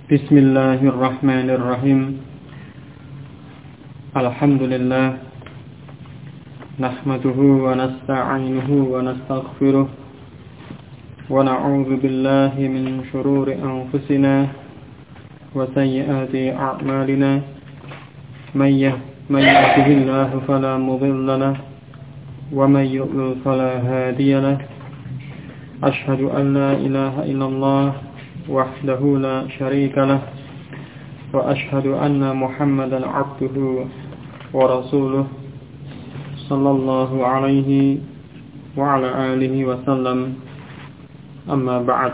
Bismillahirrahmanirrahim. Alhamdulillah. Nahmaduhu wa nasta'inuhu wa nastaghfiruh. Wa na'udzu billahi min shururi anfusina wa sayyiati a'malina. May yahdihillahu fala mudilla lahu wa may yudlil fala hadiya lahu. Ashhadu an la ilaha illallah wahdahu la syarika lah wa ashhadu anna Muhammadan abduhu wa rasuluh sallallahu alaihi wa ala alihi wa sallam. Amma ba'd.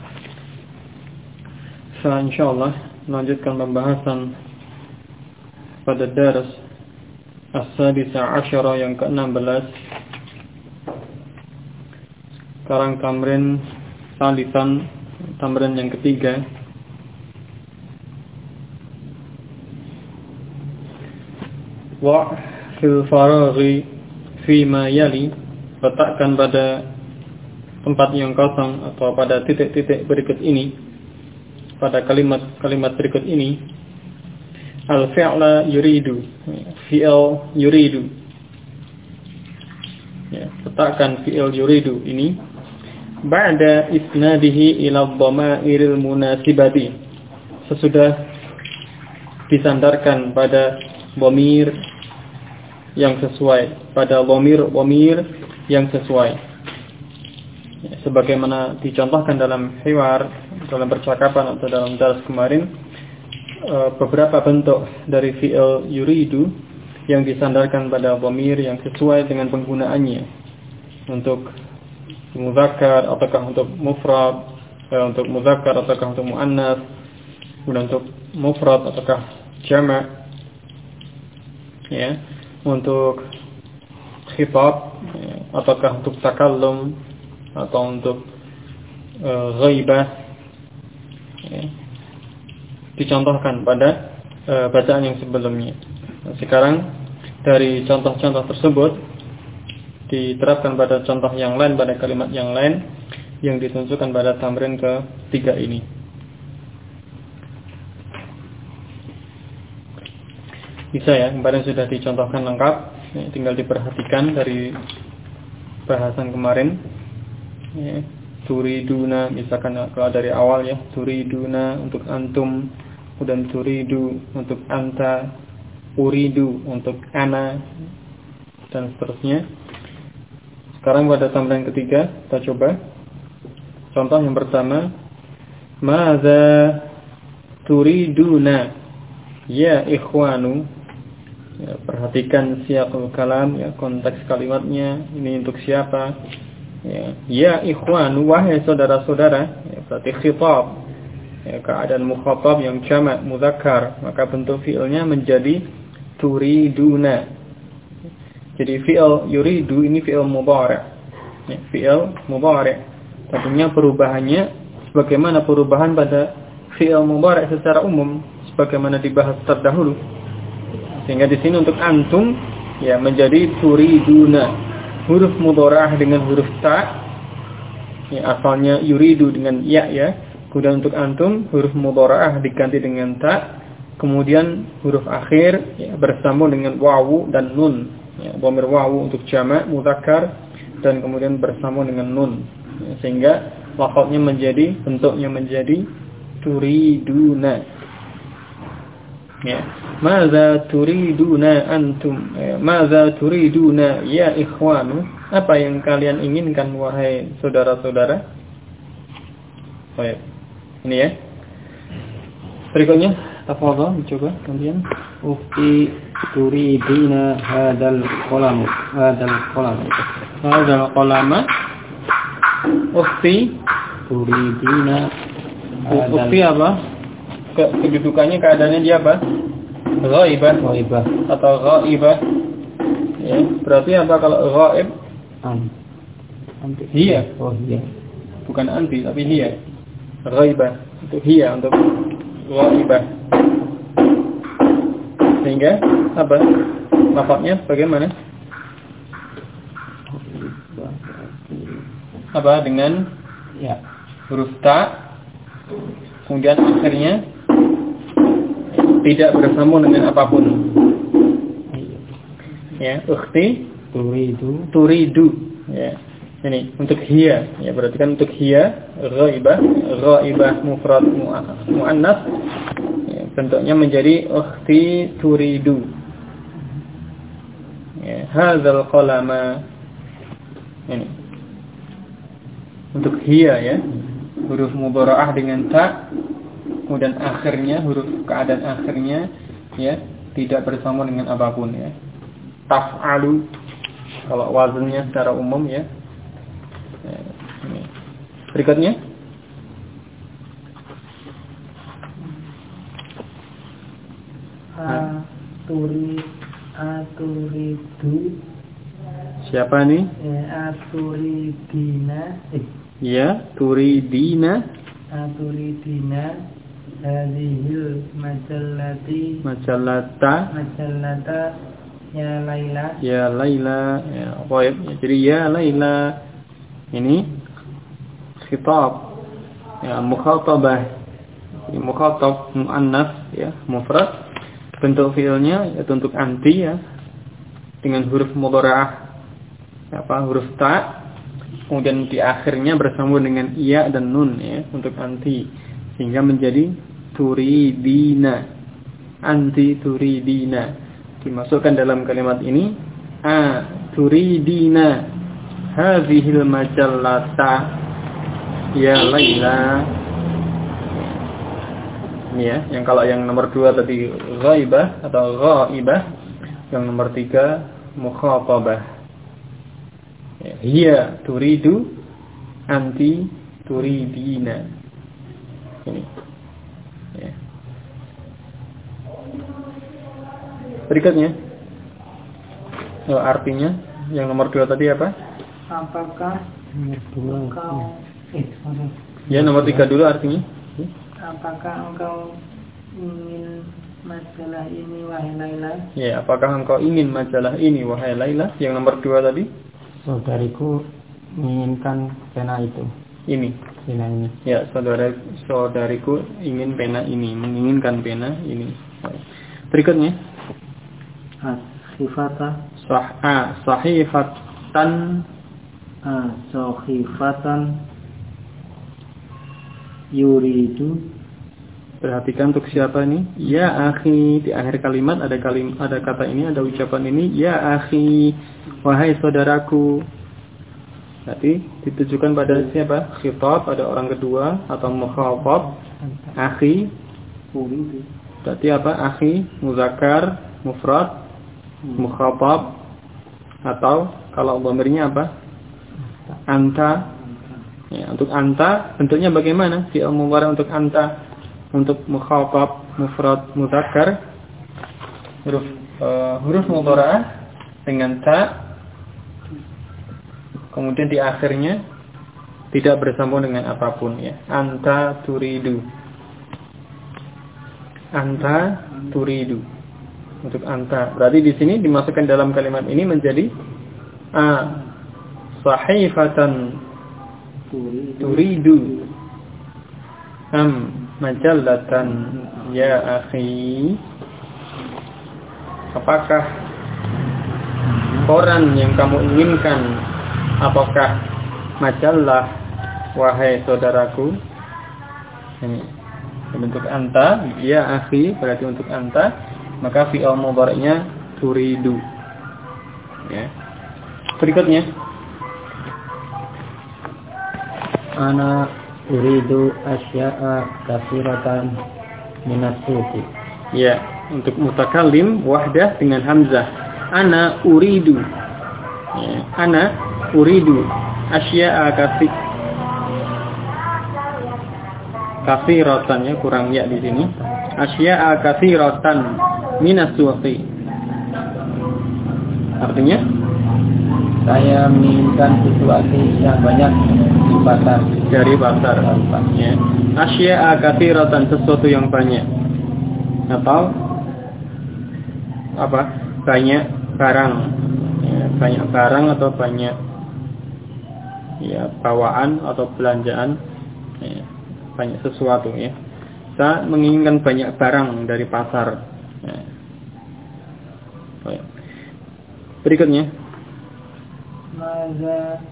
Insyaallah melanjutkan pembahasan pada daras as-sadisa asyara yang ke-16. Sekarang tamrin salisan, tamrin yang ketiga. Wa fil faraghi fi ma yali, letakkan pada tempat yang kosong atau pada titik-titik berikut ini, pada kalimat-kalimat berikut ini, al-fi'la yuridu, fi'il yuridu. Ya, letakkan fi'il yuridu ini ba'da isnadihi ila dhamairil munasibati, sesudah disandarkan pada dhamir yang sesuai, pada dhamir yang sesuai, ya, sebagaimana dicontohkan dalam hiwar, dalam percakapan atau dalam daras kemarin. Beberapa bentuk dari fi'il yuridu yang disandarkan pada dhamir yang sesuai dengan penggunaannya, untuk muzakkar ataukah untuk mufrad, untuk muzakkar ataukah untuk muannas, kemudian untuk mufrad ataukah jama', ya, untuk khitab, ya, ataukah untuk takallum atau untuk ghaibah, ya, dicontohkan pada bacaan yang sebelumnya. Nah, sekarang dari contoh-contoh tersebut diterapkan pada contoh yang lain, pada kalimat yang lain yang ditunjukkan pada tamrin ketiga ini. Bisa ya, kemarin sudah dicontohkan lengkap, ya, tinggal diperhatikan dari bahasan kemarin, ya. Turiduna, misalkan kalau dari awal, ya, turiduna untuk antum, kemudian turidu untuk anta, uridu untuk ana, dan seterusnya. Sekarang pada tamrin ketiga kita coba. Contoh yang pertama, madza turiduna ya ikhwanu. Ya, perhatikan siyaqul kalam, ya, konteks kalimatnya, ini untuk siapa? Ya ikhwanu, wahai saudara-saudara, ya, berarti khitab, ya, keadaan mukhatab yang jamak muzakkar, maka bentuk fi'ilnya menjadi turiduna. Jadi fi'il yuridu ini fi'il mudhari', ya, fi'il mudhari'. Tentunya perubahannya sebagaimana perubahan pada fi'il mudhari' secara umum, sebagaimana dibahas terdahulu. Sehingga di sini untuk antum, ya, menjadi turiduna. Huruf mudhara'ah dengan huruf ta, ya, asalnya yuridu dengan ya, ya. Kemudian untuk antum huruf mudhara'ah diganti dengan ta, kemudian huruf akhir, ya, bersambung dengan wawu dan nun, ya, dhamir wawu untuk jamak muzakkar dan kemudian bersambung dengan nun, ya, sehingga lafadznya menjadi, bentuknya menjadi turiduna. Ya, madza turiduna antum, madza turiduna ya ikhwanu, apa yang kalian inginkan wahai saudara-saudara. Baik, ini ya. Berikutnya, tafadhal dicoba kemudian. Ufti turidina hadzal qalam, hadzal qalama. Ufti turidina hadzal. Ufti apa? Kedudukannya, keadaannya dia apa? Ghaibah atau ghaibah, ya, berarti apa kalau ghaib? Hiya. Oh, hiya. Bukan anti tapi hiya. Ghaibah itu hiya untuk ghaibah. Sehingga apa? Lafadznya bagaimana? Apa dengan, ya, huruf ta, kemudian akhirnya tidak bersambung dengan apapun. Ya, ukhti turidu. Ya. Ini untuk hiya, ya berarti kan untuk hiya ghaibah mufrad muannas, ya, bentuknya menjadi ukhti turidu. Ya, hadzal qalama. Ini untuk hiya, ya, huruf mudharaah dengan ta, kemudian akhirnya huruf keadaan akhirnya, ya, tidak bersambung dengan apapun, ya. Taf'alu kalau wazannya secara umum, ya. Ini. Berikutnya aturidu. Siapa nih? Aturidina. Ya, turidina. Aturidina hadhil majallata ya Laila. Ya Laila. Ya, baik. Jadi ya Laila. Ini khitab. Ya, mukhatabah. Ini mukhatab muannas, ya, mufrad. Bentuk fiilnya yaitu untuk anti, ya. Dengan huruf mudharaah huruf ta. Kemudian di akhirnya bersambung dengan iya dan nun, ya, untuk anti. Sehingga menjadi turidina. Anti turidina. Dimasukkan dalam kalimat ini turidina hadhil majallata ya Laila. Ini, ya, yang kalau yang nomor 2 tadi ghaibah atau ghaibah, yang nomor 3 mukhatabah. Ya, hiya turidu anti turidina. Ini, ya. Berikutnya, artinya yang nomor 2 tadi apa? Apakah engkau Ya, nomor 3 dulu artinya. Apakah engkau ingin majalah ini wahai Laila? Ya, apakah engkau ingin majalah ini wahai Laila? Yang nomor 2 tadi? Saudariku menginginkan pena itu. Pena ini. Ya, saudariku ingin pena ini, menginginkan pena ini. Berikutnya sahifatan yuridu. Perhatikan untuk siapa ini? Ya akhi. Di akhir kalimat ada kata ini, ada ucapan ini, ya akhi, wahai saudaraku. Berarti ditujukan pada siapa? Khitab, pada orang kedua atau mukhatab. Akhi. Berarti apa? Akhi, muzakkar, mufrad, mukhatab, atau kalau dhamirnya apa? Anta. Ya, untuk anta bentuknya bagaimana? Fi'il mudhari untuk anta, untuk mukhatab, mufrad, muzakkar, huruf mudhari dengan ta, kemudian di akhirnya tidak bersambung dengan apapun, ya. Anta turidu. Anta turidu. Untuk anta. Berarti di sini dimasukkan dalam kalimat ini menjadi sahifatan turidu majallatan ya akhi. Apakah koran yang kamu inginkan? Apakah majalah wahai saudaraku? Ini bentuk anta, ya akhi, berarti untuk anta. Maka fi'il mudhari'nya turidu. Ya. Berikutnya ana uridu asya'a katsiratan minas sufi. Ya, untuk mutakallim wahdah dengan hamzah. Ana uridu. Ya, ana uridu asya'a katsiratan, ya, kurang ya di sini. Asya'a katsiratan minas sufi. Artinya saya menginginkan sesuatu yang banyak di pasar. Dari pasar. Ya. Asya'a katsiratan, sesuatu yang banyak. Atau apa? Banyak barang. Ya, banyak barang atau banyak, ya, bawaan atau belanjaan. Ya, banyak sesuatu, ya. Sa menginginkan banyak barang dari pasar. Berikutnya. Maza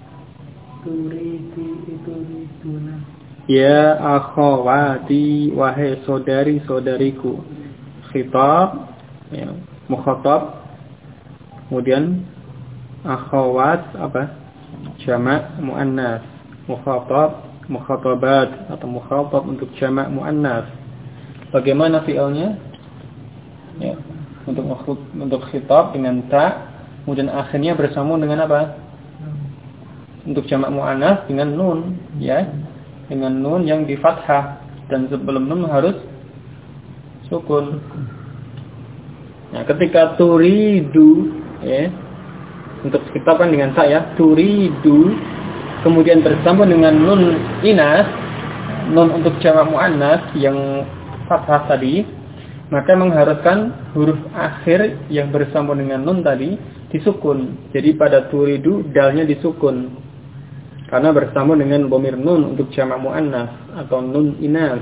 turiduna. Ya akhawati, wahai saudari-saudariku. Khitab, ya, mukhatab. Kemudian akhawat apa? Jamak muannas. Mukhatab, mukhatabat atau mukhatab untuk jamak muannas. Bagaimana fi'ilnya? Ya, untuk khitab dengan ta, kemudian akhirnya bersambung dengan apa? Untuk jamak muannas dengan nun, ya. Dengan nun yang di fathah, dan sebelum nun harus sukun. Nah, ketika turidu, ya. Untuk khitab kan dengan ta, ya. Turidu kemudian bersambung dengan nun inas, nun untuk jamak muannas yang fathah tadi, maka mengharuskan huruf akhir yang bersambung dengan nun tadi disukun. Jadi pada turidu dalnya disukun karena bersambung dengan dhamir nun untuk jamak muannas atau nun inas.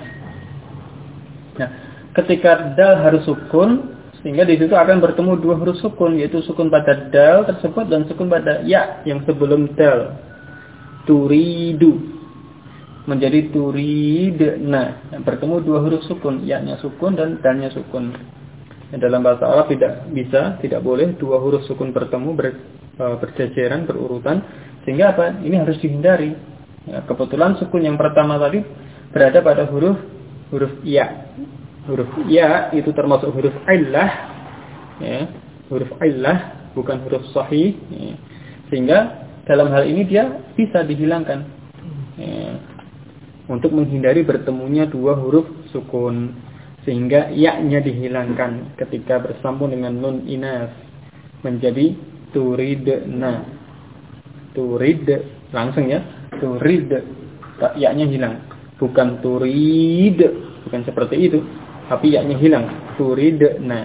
Nah, ketika dal harus sukun, sehingga di situ akan bertemu dua huruf sukun, yaitu sukun pada dal tersebut dan sukun pada ya yang sebelum dal. Turidu menjadi turidna, bertemu dua huruf sukun, ya-nya sukun dan dalnya sukun. Dalam bahasa Arab tidak boleh dua huruf sukun bertemu berjajaran, berurutan, sehingga apa? Ini harus dihindari. Ya, kebetulan sukun yang pertama tadi berada pada huruf ya. Huruf ya itu termasuk huruf illah, ya, huruf illah bukan huruf sahih, ya. Sehingga dalam hal ini dia bisa dihilangkan, ya, untuk menghindari bertemunya dua huruf sukun, sehingga ya-nya dihilangkan ketika bersambung dengan nun inas menjadi turidna. Turid langsung, ya, turid, ya-nya hilang, bukan turid, bukan seperti itu, tapi ya-nya hilang, turidna.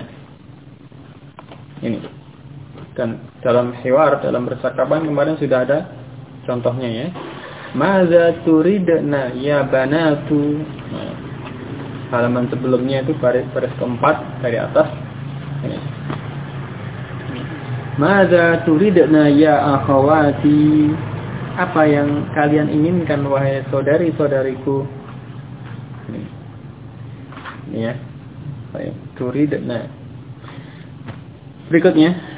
Ini. Dan dalam hiwar, dalam percakapan kemarin sudah ada contohnya, ya. Maza turidna ya banatu. Nah, halaman sebelumnya itu baris keempat dari atas. Ini. Maza turidna ya akhawati. Apa yang kalian inginkan wahai saudari-saudariku? Ini, ya. Baik, turidna. Berikutnya.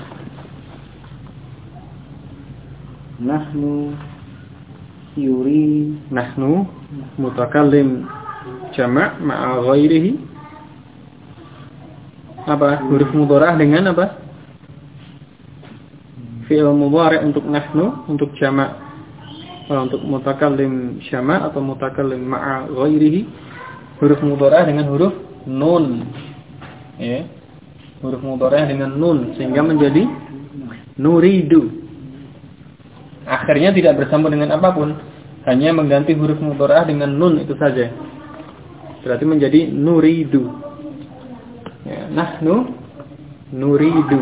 Nahnu mutakallim jamak ma'a ghairihi. Apa? Huruf mudharah dengan apa? Fi'il mudhari' untuk nahnu, untuk jamak, untuk mutakallim jamak atau mutakallim ma'a ghairihi. Huruf mudharah dengan huruf nun. Ya. Huruf mudharah dengan nun sehingga menjadi nuridu. Akhirnya tidak bersambung dengan apapun, hanya mengganti huruf mudharah dengan nun itu saja. Berarti menjadi nuridu. Ya, nahnu nuridu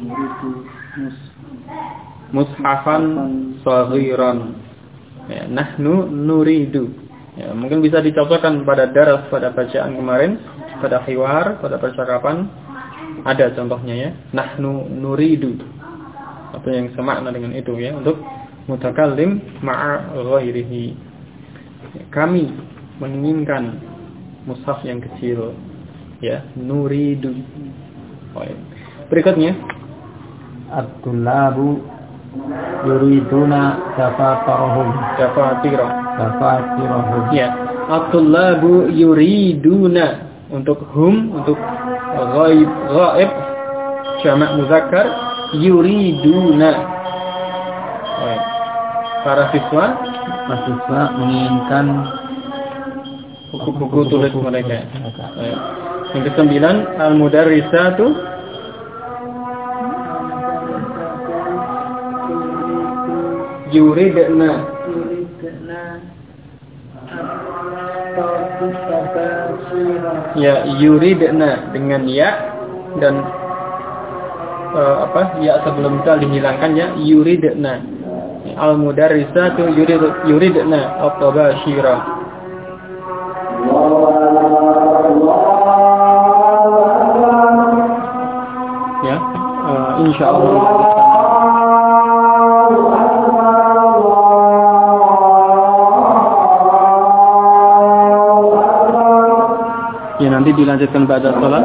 mushafan saghiran. Ya, nahnu nuridu. Ya, mungkin bisa dicontohkan pada daras, pada bacaan kemarin, pada hiwar, pada percakapan ada contohnya, ya. Nahnu nuridu. Atau yang semakna dengan itu, ya, untuk mutakallim ma'a ghairihi. Kami menginginkan mushaf yang kecil, ya, nuridu. Berikutnya, at-tullabu yuriduna dafatirahum. Ya, at-tullabu yuriduna untuk hum, untuk ghaib jamak muzakkar yuriduna. Para mahasiswa menginginkan buku tulis mereka. Yang ke-9, al-mudarrisatu yuridna. Ya, yuridna dengan ya dan ya sebelum ta dihilangkan, ya, yuridna. Al-mudarrisatu yuridna at-tabashira. insyaallah. Ya, nanti dilanjutkan pada salat.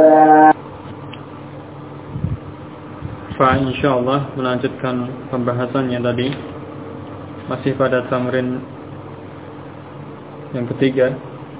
Fa insyaallah melanjutkan pembahasannya tadi. Masih pada tamrin yang ketiga.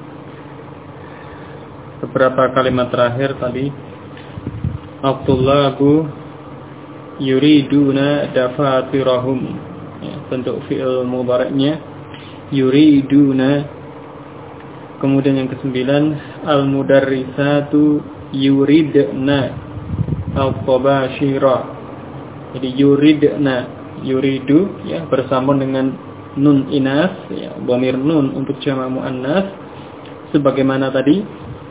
Beberapa kalimat terakhir tadi. At-tullabu yuriduna dafatirahum. Ya, bentuk fi'il mudhari'nya yuriduna. Kemudian yang kesembilan, al-mudarrisatu yuridna al-tabashira. Jadi yuridna, yuridu ya bersambung dengan nun inas ya, dhamir nun untuk jamak muannas. Sebagaimana tadi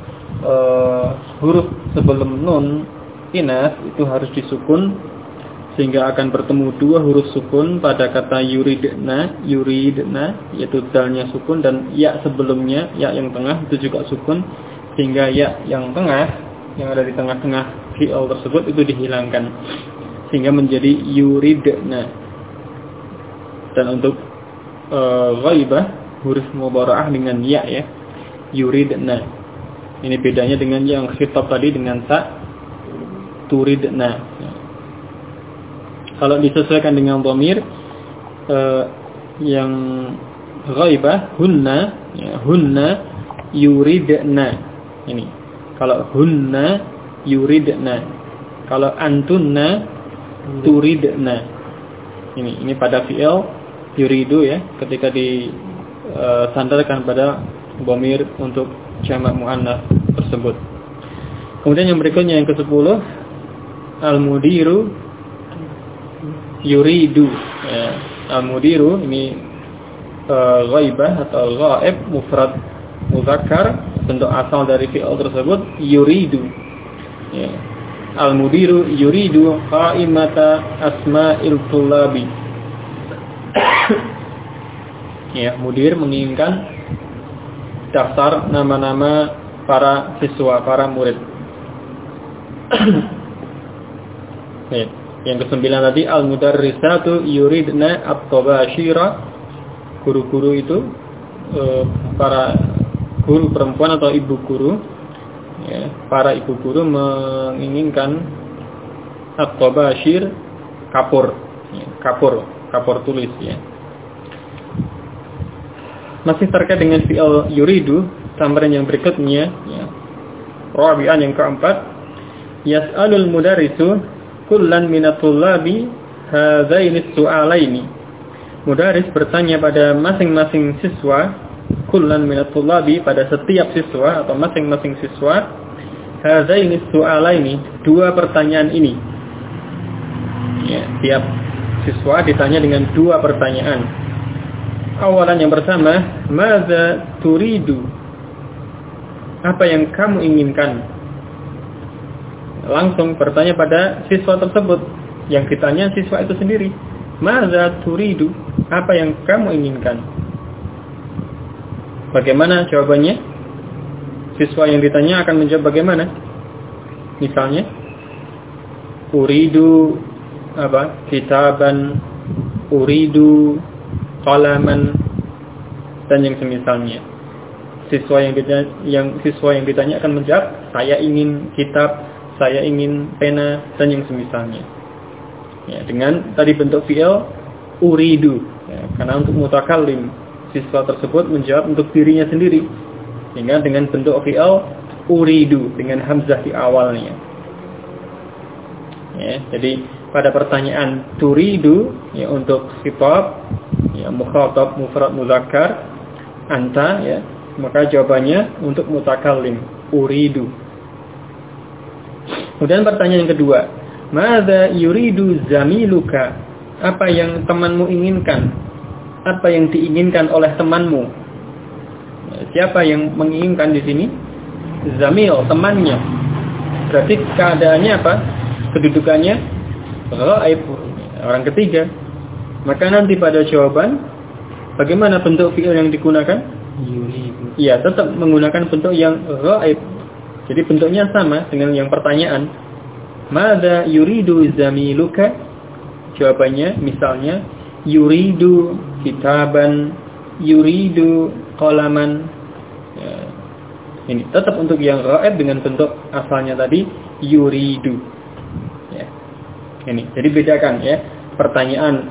huruf sebelum nun inas itu harus disukun, sehingga akan bertemu dua huruf sukun pada kata yuridna, yaitu dalnya sukun, dan ya sebelumnya, ya yang tengah itu juga sukun, sehingga ya yang tengah, yang ada di tengah-tengah fi'il tersebut itu dihilangkan, sehingga menjadi yuridna. Dan untuk ghaibah huruf mudhara'ah dengan ya, yuridna. Ini bedanya dengan yang khitab tadi dengan ta, turidna. Kalau disesuaikan dengan dhamir yang ghaibah, hunna, ya, hunna yuridna. Ini. Kalau hunna yuridna. Kalau antunna turidna. Ini pada fi'il yuridu ya, ketika disandarkan pada dhamir untuk jamak muannas tersebut. Kemudian yang berikutnya yang ke-10, al-mudiru yuridu ya. Al-mudiru ini ghaibah atau ghaib mufrad muzakkar, bentuk asal dari fi'il tersebut yuridu ya. Al-mudiru yuridu qaimata asma'il tullabi. Ya, mudir menginginkan daftar nama-nama para siswa, para murid. Ya. Yang ke-9 tadi al-mudarrisatu yuridna at-tabashira. Guru-guru itu para guru perempuan atau ibu guru ya, para ibu guru menginginkan at-tabashir, kapur ya, kapur tulis ya. Masih terkait dengan fi'il yuridu, tambahan yang berikutnya ya. Rabi'an yang keempat, yas'alul mudarrisu kullan minatullabi hadzaini su'alaini. Mudaris bertanya pada masing-masing siswa, kullan minatullabi, pada setiap siswa atau masing-masing siswa, hadzaini su'alaini, dua pertanyaan ini. Ya, tiap siswa ditanya dengan dua pertanyaan. Awalan yang pertama, madza turidu? Apa yang kamu inginkan? Langsung bertanya pada siswa tersebut. Yang ditanya siswa itu sendiri. Madza turidu? Apa yang kamu inginkan? Bagaimana jawabannya? Siswa yang ditanya akan menjawab bagaimana? Misalnya, uridu kitaban, uridu qalaman, dan yang semisalnya. Siswa yang ditanya akan menjawab, saya ingin kitab, saya ingin pena, dan yang semisalnya. Ya, dengan tadi bentuk fi'il uridu ya, karena untuk mutakallim, siswa tersebut menjawab untuk dirinya sendiri, sehingga dengan bentuk fi'il uridu dengan hamzah di awalnya ya. Jadi pada pertanyaan turidu ya, untuk khitab ya, mukhatab mufrad muzakkar anta ya, maka jawabannya untuk mutakallim uridu. Kemudian pertanyaan yang kedua, madza yuridu zamiluka? Apa yang temanmu inginkan? Apa yang diinginkan oleh temanmu? Siapa yang menginginkan di sini? Zamil, temannya. Berarti keadaannya apa? Kedudukannya ghaib, orang ketiga. Maka nanti pada jawaban, bagaimana bentuk fi'il yang digunakan? Yuridu. Iya, tetap menggunakan bentuk yang ghaib. Jadi bentuknya sama dengan yang pertanyaan. Mada yuridu zamiluka? Jawabannya misalnya yuridu kitaban, yuridu qalaman. Ya. Ini tetap untuk yang ghaib dengan bentuk asalnya tadi yuridu. Ya. Ini. Jadi bedakan ya, pertanyaan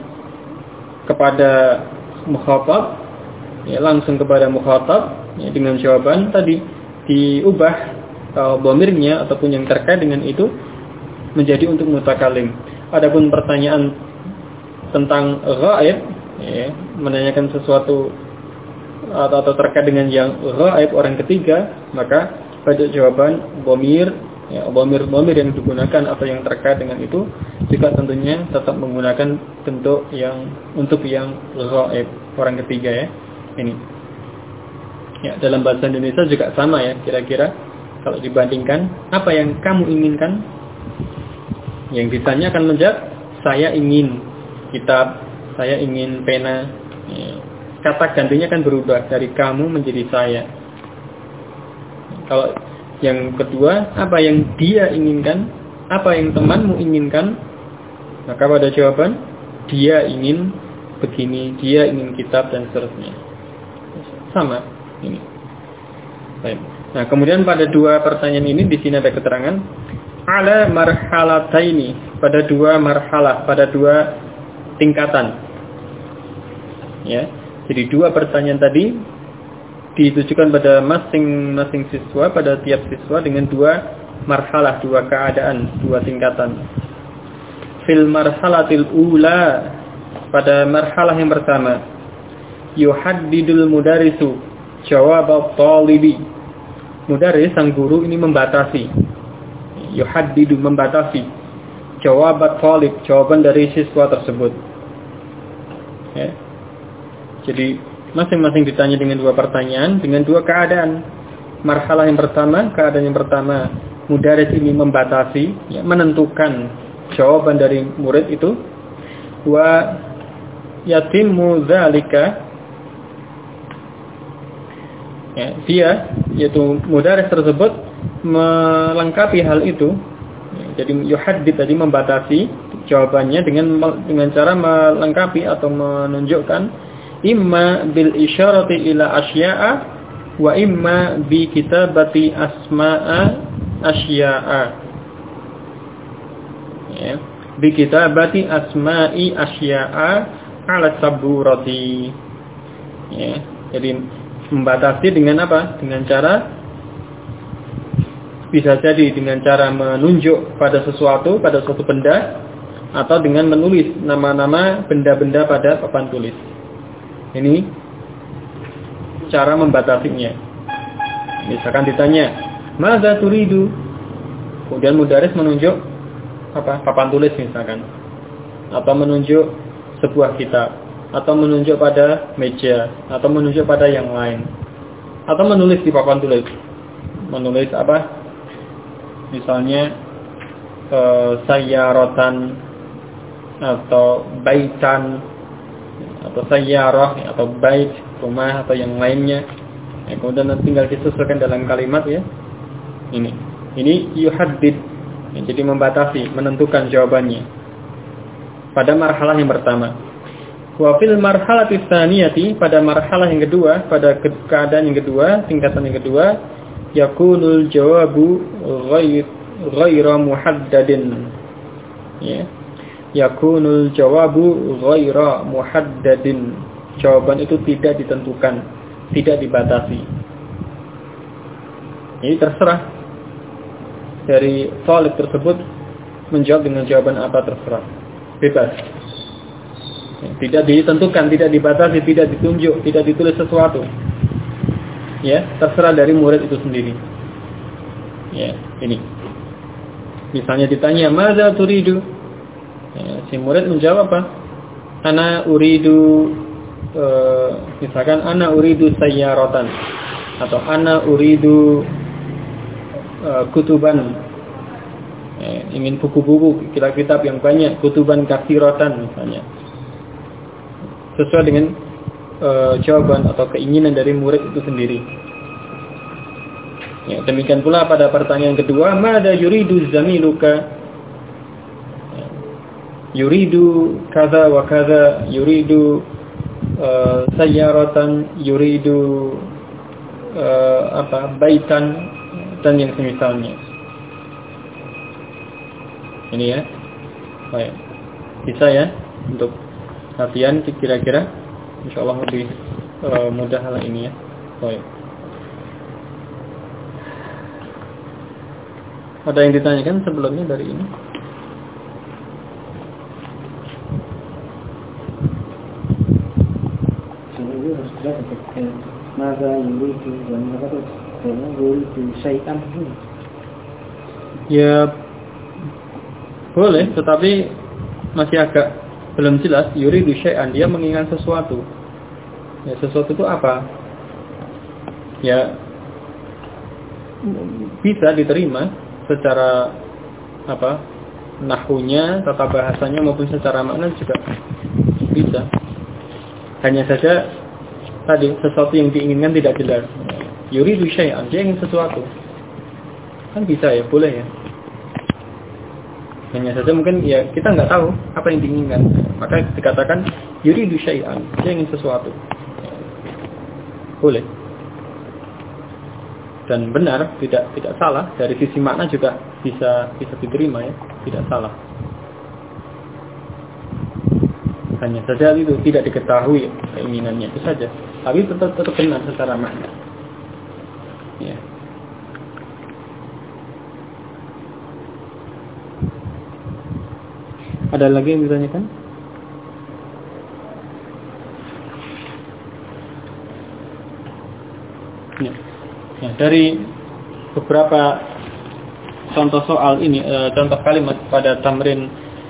kepada mukhatab ya, langsung kepada mukhatab ya, dengan jawaban tadi diubah dhamirnya ataupun yang terkait dengan itu menjadi untuk mutakalim. Adapun pertanyaan tentang ghaib ya, menanyakan sesuatu atau terkait dengan yang ghaib orang ketiga, maka pada jawaban dhamir ya, dhamir yang digunakan atau yang terkait dengan itu juga tentunya tetap menggunakan bentuk yang untuk yang ghaib orang ketiga ya. Ini ya, dalam bahasa Indonesia juga sama ya, kira-kira kalau dibandingkan apa yang kamu inginkan, yang ditanya akan menjawab saya ingin kitab, saya ingin pena ya. Kata gantinya kan berubah dari kamu menjadi saya. Kalau yang kedua, apa yang dia inginkan, apa yang temanmu inginkan, maka pada jawaban dia ingin begini, dia ingin kitab dan seterusnya. Sama ini. Baik. Nah, kemudian pada dua pertanyaan ini di sini ada keterangan ala marhalataini, pada dua marhalah, pada dua tingkatan. Ya. Jadi dua pertanyaan tadi ditujukan pada masing-masing siswa, pada tiap siswa dengan dua marhalah, dua keadaan, dua tingkatan. Fil marhalatil ula, pada marhalah yang pertama, yuhaddidul mudarisu jawab at-talibi. Mudaris sang guru ini membatasi. Yuhaddidu membatasi jawab at-talib, jawaban dari siswa tersebut. Ya. Jadi masing-masing ditanya dengan dua pertanyaan, dengan dua keadaan. Marhalah yang pertama, keadaan yang pertama, mudaris ini membatasi, ya, menentukan jawaban dari murid itu. Wa yatimmu dzalika, ya, dia yaitu mudaris tersebut melengkapi hal itu. Ya, jadi yuhaddid tadi membatasi jawabannya dengan cara melengkapi atau menunjukkan imma bil isyarati ila asya'a wa imma bi kitabati asma'a asya'a. Ya, bi kitabati asma'i asya'a ala saburati. Ya, jadi membatasi dengan apa? Dengan cara bisa jadi dengan cara menunjuk pada sesuatu, pada suatu benda, atau dengan menulis nama-nama benda-benda pada papan tulis. Ini cara membatasinya. Misalkan ditanya, "Madza turidu?" Kemudian mudaris menunjuk apa? Papan tulis misalkan. Atau menunjuk sebuah kitab, atau menunjuk pada meja, atau menunjuk pada yang lain. Atau menulis di papan tulis. Menulis apa? Misalnya sayyaratan atau baitan atau sayyarah atau bait, rumah atau yang lainnya. Ya, kemudian tinggal disesuaikan dalam kalimat ya. Ini yuhaddid, ya, jadi membatasi, menentukan jawabannya pada marhalah yang pertama. Wa fil marhalati tsaniyati, pada marhalah yang kedua, pada keadaan yang kedua, tingkatan yang kedua, yakunul jawabu ghairu muhaddadin. Ya. Yakunul jawabu ghairu muhaddadin. Jawaban itu tidak ditentukan, tidak dibatasi. Ini terserah dari talib tersebut menjawab dengan jawaban apa terserah. Bebas. Tidak ditentukan, tidak dibatasi, tidak ditunjuk, tidak ditulis sesuatu. Ya, terserah dari murid itu sendiri. Ya, ini. Misalnya ditanya, "Madza turidu?" Ya, si murid menjawab apa? "Ana uridu," misalkan "ana uridu sayyaratan," atau "ana uridu kutuban." Ya, ingin buku-buku, kitab-kitab yang banyak, kutuban katsiratan misalnya. Sesuai dengan jawaban atau keinginan dari murid itu sendiri. Ya, demikian pula pada pertanyaan kedua, "Mada yuridu zamiluka?" yuridu kaza wa kaza, yuridu sayyaratan, yuridu baitan dan yang semisalnya. Ini ya. Baik. Bisa ya untuk latihan kira-kira insyaallah lebih mudah hal ini ya. Baik. Ada yang ditanyakan sebelumnya dari ini? Maka yuridu dan maka yuridu syai'an. Ya boleh, tetapi masih agak belum jelas. Yuridu syai'an, dia menginginkan sesuatu. Ya, sesuatu itu apa? Ya bisa diterima secara nahwunya, tata bahasanya maupun secara makna juga bisa. Hanya saja tadi sesuatu yang diinginkan tidak jelas. Yuridu syai'an, dia ingin sesuatu. Kan bisa ya, boleh ya. Hanya saja mungkin ya kita nggak tahu apa yang diinginkan. Maka dikatakan yuridu syai'an, dia ingin sesuatu. Boleh. Dan benar, tidak salah. Dari sisi makna juga bisa diterima ya, tidak salah. Hanya saja itu tidak diketahui keinginannya, itu saja. Tapi tetap benar secara makna. Ya. Ada lagi yang ditanyakan? Ya. Ya, dari beberapa contoh soal ini, contoh kalimat pada tamrin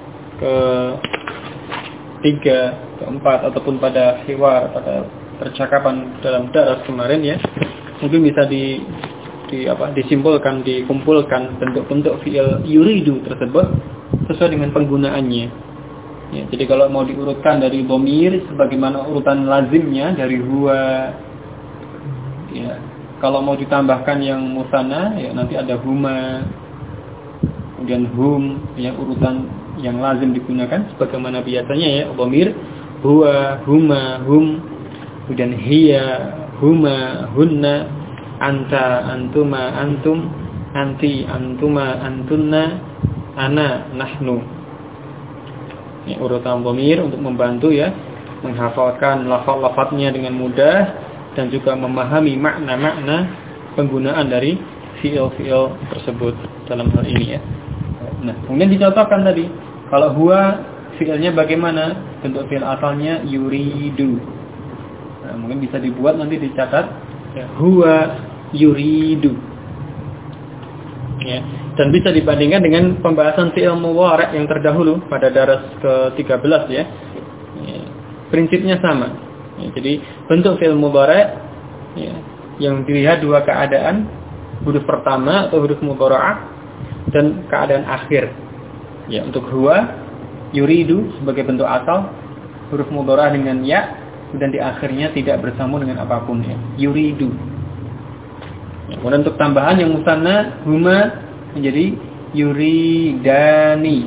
ke-3, ke-4 ataupun pada hiwar, pada percakapan dalam daras kemarin ya, mungkin bisa disimpulkan, dikumpulkan bentuk-bentuk fi'il yuridu tersebut sesuai dengan penggunaannya. Ya, jadi kalau mau diurutkan dari dhamir sebagaimana urutan lazimnya dari huwa, ya. Kalau mau ditambahkan yang musanna, ya nanti ada huma, kemudian hum, ya urutan yang lazim digunakan sebagaimana biasanya ya, dhamir huwa, huma, hum, kemudian hiya, huma, hunna, anta, antuma, antum, anti, antuma, antunna, ana, nahnu. Ya, urutan dhamir untuk membantu ya menghafalkan lafaz-lafaznya dengan mudah dan juga memahami makna-makna penggunaan dari fi'il-fi'il tersebut dalam hal ini ya. Nah, kemudian dicontohkan tadi, kalau huwa fi'ilnya bagaimana? Bentuk fi'il asalnya yuridu. Nah, mungkin bisa dibuat nanti dicatat ya, huwa yuridu. Ya, dan bisa dibandingkan dengan pembahasan fi'il mudhari' yang terdahulu pada daras ke-13 ya. Ya, prinsipnya sama. Ya, jadi bentuk fi'il mudhari' ya, yang dilihat dua keadaan, huruf pertama atau huruf mudhara'ah dan keadaan akhir. Ya, untuk huwa yuridu sebagai bentuk asal, huruf mudhara'ah dengan ya, dan di akhirnya tidak bersambung dengan apapun ya. Yuridu. Ya, kemudian untuk tambahan yang musanna huma menjadi yuridani.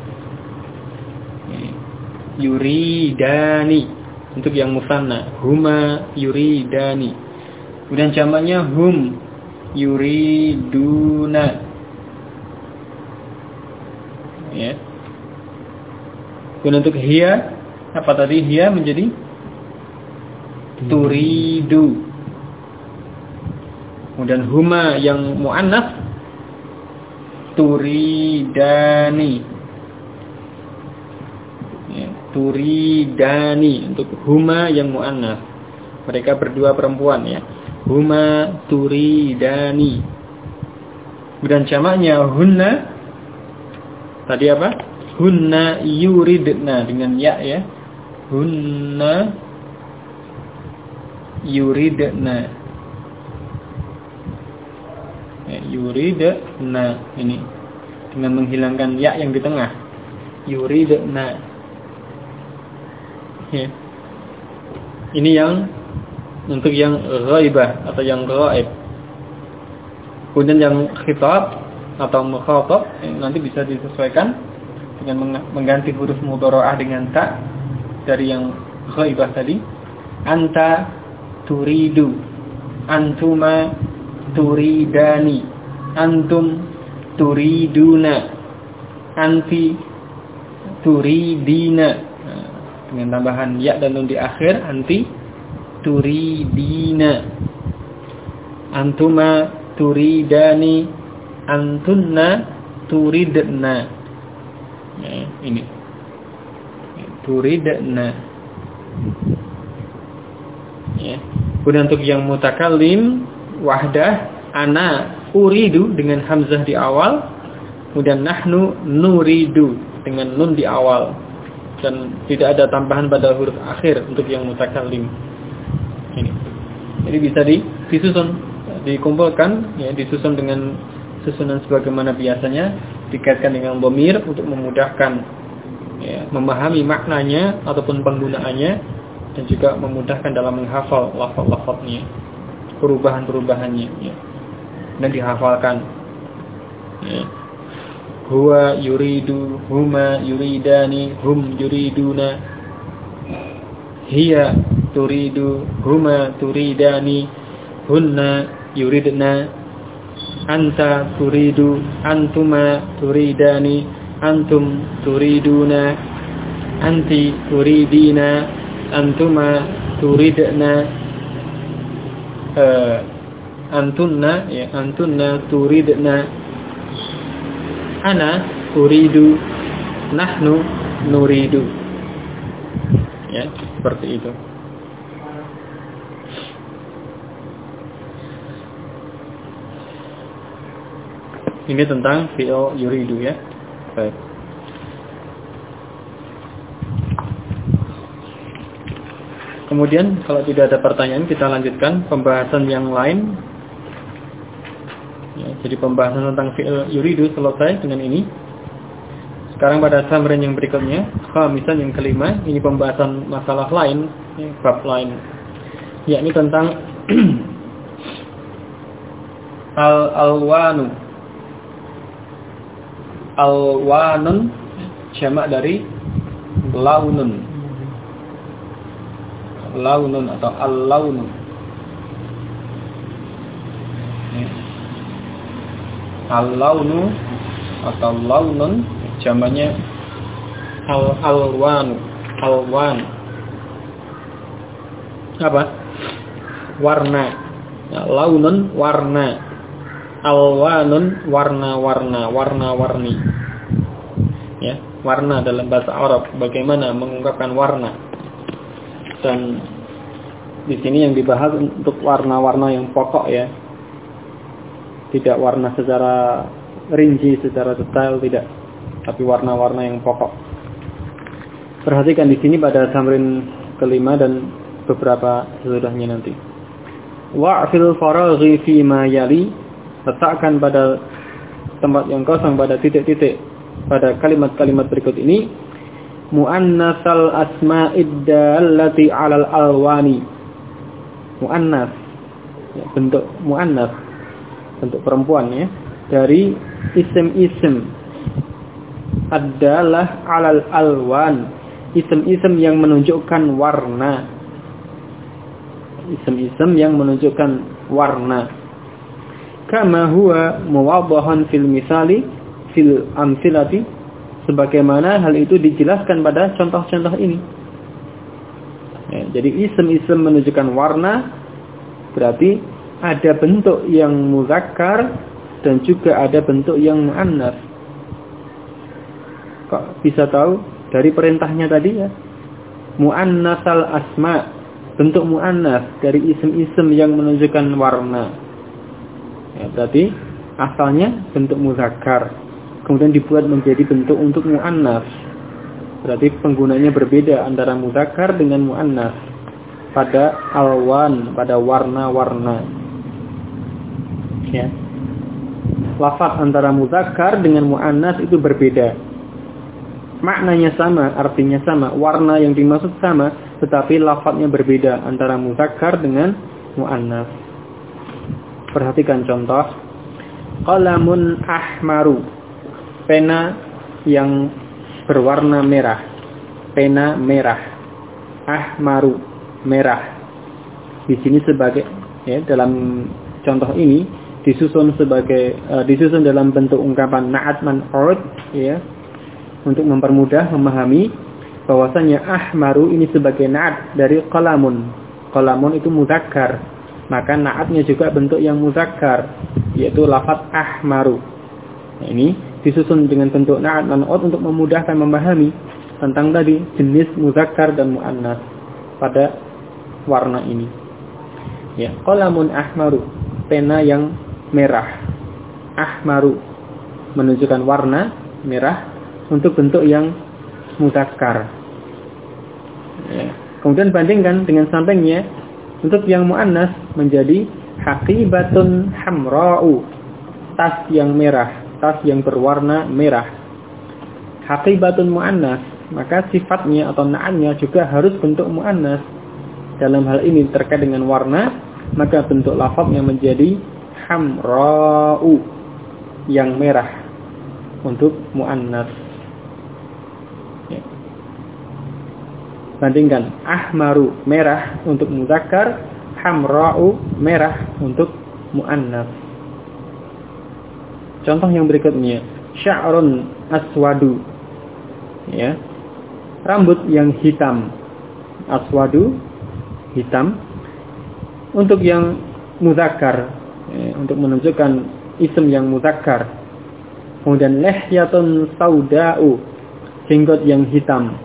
Ya, yuridani. Untuk yang musanna huma yuridani. Kemudian jamaknya hum yuriduna. Ya. Kemudian untuk hiya, apa tadi hiya menjadi turidu. Kemudian huma yang muannats turidani. Turidani untuk huma yang muannats. Mereka berdua perempuan ya. Huma turidani. Kemudian jamaknya hunna. Tadi apa? Hunna yuridna dengan ya ya. Hunna yuridna. Ya, yuridna ini dengan menghilangkan ya yang di tengah. Yuridna. Ya. Ini yang untuk yang ghaibah atau yang ghaib. Kemudian yang khitab atau mukhatab nanti bisa disesuaikan dengan mengganti huruf mudhara'ah dengan ta dari yang ghaibah tadi. Anta turidu, antuma turidani, antum turiduna, anti turidina. Dengan tambahan ya dan nun di akhir, anti turidina, antuma turidani, antunna turidna. Ini turidna. Ya. Kemudian untuk yang mutakallim wahdah, ana uridu dengan hamzah di awal, kemudian nahnu nuridu dengan nun di awal, dan tidak ada tambahan pada huruf akhir untuk yang mutakallim. Ini. Jadi bisa disusun, dikumpulkan, ya, disusun dengan susunan sebagaimana biasanya, dikaitkan dengan dhamir untuk memudahkan, ya, memahami maknanya ataupun penggunaannya, dan juga memudahkan dalam menghafal lafaz-lafaznya, perubahan-perubahannya, ya, dan dihafalkan. Ya. Huwa yuridu, huma yuridani, hum yuriduna, hiya turidu, huma turidani, hunna yuridna, anta turidu, antuma turidani, antum turiduna, anti turidina, antuma turidna, antunna, ya, antunna turidna, ana uridu, nahnu nuridu. Ya, seperti itu. Ini tentang fi'il yuridu, ya. Baik. Kemudian kalau tidak ada pertanyaan, kita lanjutkan pembahasan yang lain. Ya, jadi pembahasan tentang fi'il yuridu selesai dengan ini. Sekarang pada samrin yang berikutnya, khamisan yang kelima, ini pembahasan masalah lain, ya, bab lain, yakni tentang al-alwanu. Alwanun jamak dari launun. Launun atau al-launu. Al-launu atau launun jamaknya al-alwanu. Alwan. Apa? Warna. Ya, launun warna. Alwanun warna-warna, warna-warni. Ya, warna dalam bahasa Arab, bagaimana mengungkapkan warna. Dan di sini yang dibahas untuk warna-warna yang pokok, ya. Tidak warna secara rinci, secara detail, tidak. Tapi warna-warna yang pokok. Perhatikan di sini pada samrin kelima dan beberapa sesudahnya nanti. Wa'fil faraghi fi ma yali, letakkan pada tempat yang kosong pada titik-titik pada kalimat-kalimat berikut ini, muannasal asma'id dallati 'alal alwani. Muannas, ya, bentuk muannas, bentuk perempuan, ya, dari isim-isim adalah 'alal alwan, isim-isim yang menunjukkan warna, isim-isim yang menunjukkan warna. Kama huwa muwaddahan fil misali fil amsilati, sebagaimana hal itu dijelaskan pada contoh-contoh ini. Ya, jadi isim-isim menunjukkan warna berarti ada bentuk yang muzakkar dan juga ada bentuk yang muannas. Kok bisa tahu? Dari perintahnya tadi, ya. Muannasal asma, bentuk muannas dari isim-isim yang menunjukkan warna. Ya, berarti asalnya bentuk muzakkar, kemudian dibuat menjadi bentuk untuk muannas. Berarti penggunanya berbeda antara muzakkar dengan muannas pada alwan, pada warna-warna. Ya. Lafaz antara muzakkar dengan muannas itu berbeda. Maknanya sama, artinya sama, warna yang dimaksud sama, tetapi lafaznya berbeda antara muzakkar dengan muannas. Perhatikan contoh. Qalamun ahmaru, pena yang berwarna merah. Pena merah. Ahmaru, merah. Di sini sebagai dalam contoh ini disusun dalam bentuk ungkapan na'at man'ud untuk mempermudah memahami bahwasanya ahmaru ini sebagai na'at dari qalamun. Qalamun itu muzakkar, maka na'atnya juga bentuk yang muzakkar, yaitu lafaz ahmaru. Ini disusun dengan bentuk na'at man'ud untuk memudahkan memahami tentang tadi jenis muzakkar dan muannas pada warna ini. Qalamun ahmaru, pena yang merah. Ahmaru menunjukkan warna merah untuk bentuk yang muzakkar. Kemudian bandingkan dengan sampingnya untuk yang muannas menjadi haqibatun hamra'u, tas yang merah, tas yang berwarna merah. Haqibatun muannas, maka sifatnya atau na'atnya juga harus bentuk muannas. Dalam hal ini terkait dengan warna, maka bentuk lafaznya menjadi hamra'u, yang merah untuk muannas. Bandingkan ahmaru, merah untuk muzakkar, hamra'u, merah untuk muannas. Contoh yang berikutnya, sya'run aswadu, rambut yang hitam. Aswadu, hitam. Untuk yang muzakkar, untuk menunjukkan isim yang muzakkar. Kemudian lihyatun sauda'u, jenggot yang hitam.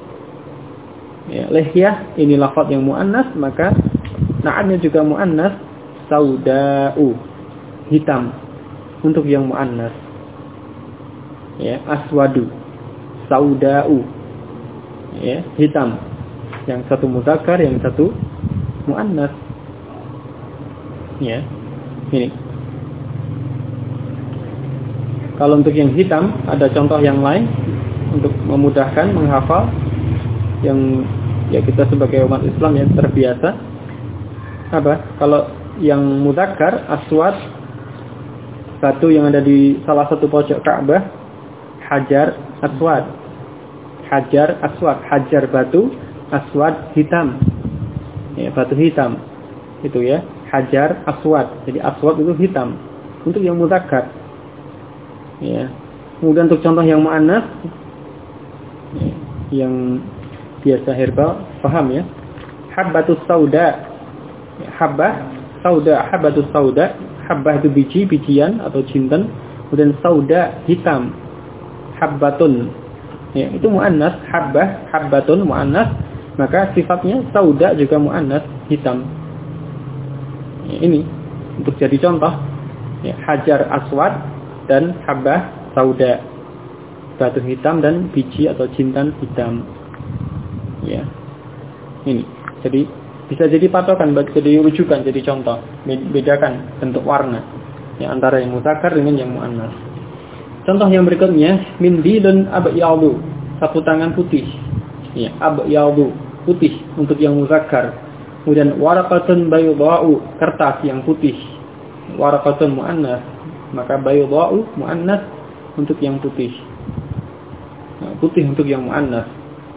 Lihyah ini lafaz yang muannas, maka na'atnya juga muannas, sauda'u, hitam untuk yang muannas. Aswadu, sauda'u, hitam. Yang satu muzakkar, yang satu muannas. Ini. Kalau untuk yang hitam ada contoh yang lain untuk memudahkan menghafal, yang kita sebagai umat Islam yang terbiasa. Kalau yang muzakkar, aswad, batu yang ada di salah satu pojok Ka'bah, hajar aswad. Hajar aswad, hajar batu, aswad hitam. Batu hitam. Itu hajar aswad. Jadi aswad itu hitam untuk yang muzakkar. Kemudian untuk contoh yang muannas, yang biasa herbal, paham habbatus sauda. Habbah, sauda, habbatus sauda. Habbah itu biji, bijian atau jinten. Kemudian sauda, hitam. Habbatun, itu muannas. Habbah, habbatun, muannas. Maka sifatnya sauda juga muannas, hitam. Ini untuk jadi contoh, hajar aswad dan habbah sauda, batu hitam dan biji atau jintan hitam. Ini jadi bisa jadi patokan, jadi rujukan, jadi contoh. Bedakan bentuk warna antara yang muzakkar dengan yang muannas. Contoh yang berikutnya, mindilun abyadu, sapu tangan putih. Abyadu, putih untuk yang muzakkar. Kemudian waraqatun baydha'u, kertas yang putih. Waraqatun muannas, maka baydha'u muannas untuk yang putih. Putih untuk yang muannas.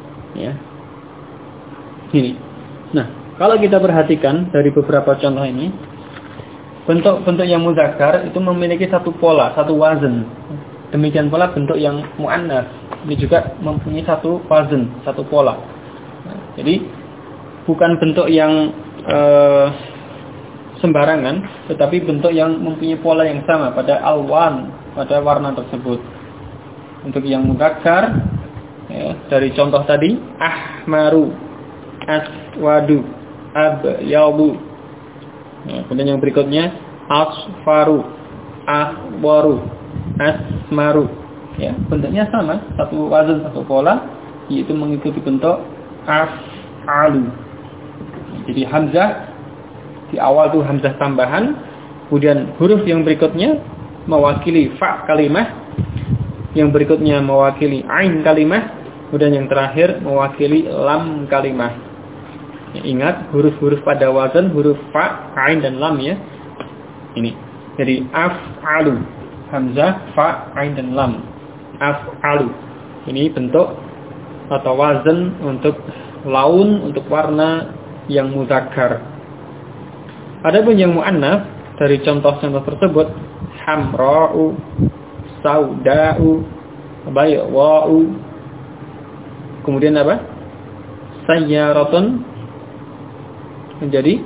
Ini. Nah, kalau kita perhatikan dari beberapa contoh ini, bentuk-bentuk yang muzakkar itu memiliki satu pola, satu wazn. Demikian pula bentuk yang muannas ini juga mempunyai satu wazn, satu pola. Jadi bukan bentuk yang sembarangan, tetapi bentuk yang mempunyai pola yang sama pada alwan, pada warna tersebut. Untuk yang muzakkar, dari contoh tadi, ahmaru, aswadu, abyadu. Kemudian yang berikutnya, asfaru, ahwaru, asmaru. Bentuknya sama, satu wazn, satu pola, yaitu mengikuti bentuk af'alu. Jadi hamzah di awal itu hamzah tambahan, kemudian huruf yang berikutnya mewakili fa kalimah, yang berikutnya mewakili ain kalimah, kemudian yang terakhir mewakili lam kalimah. Ingat huruf-huruf pada wazan, huruf fa, ain dan lam Ini. Jadi af'alu, hamzah, fa, ain dan lam. Af'alu. Ini bentuk atau wazan untuk laun, untuk warna yang mudzakkar. Adapun yang muannats dari contoh-contoh tersebut, hamra'u, sauda'u, baydha'u. Kemudian apa? Sayyaratun menjadi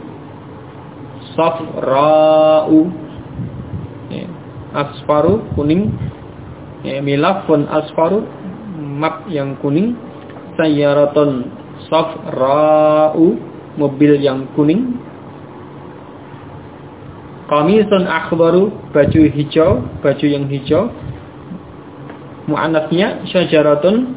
safra'u. Ya. Asfaru kuning. Ya, milafun asfaru map yang kuning. Sayyaratun safra'u mobil yang kuning. Qamisun akhbaru baju hijau, baju yang hijau. Muannasnya syajaratun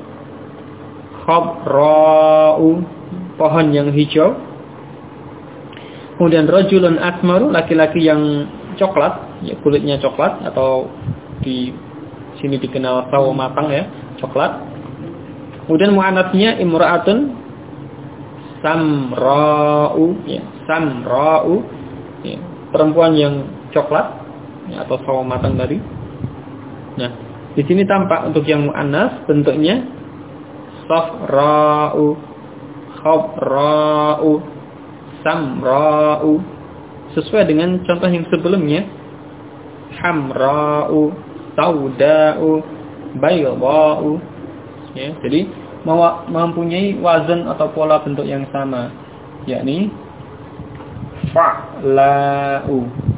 khabra'u pohon yang hijau. Kemudian rajulun asmaru laki-laki yang coklat, ya kulitnya coklat atau di sini dikenal sawo matang ya, coklat. Kemudian muannasnya imra'atun samra'u, ya, samra'u, ya, perempuan yang coklat ya, atau sawo matang tadi. Nah, di sini tampak untuk yang muannas bentuknya safra'u, khabra'u, samra'u, sesuai dengan contoh yang sebelumnya, hamra'u, sauda'u, baydha'u. Ya, jadi mempunyai wazan atau pola bentuk yang sama, yakni fa'la'u.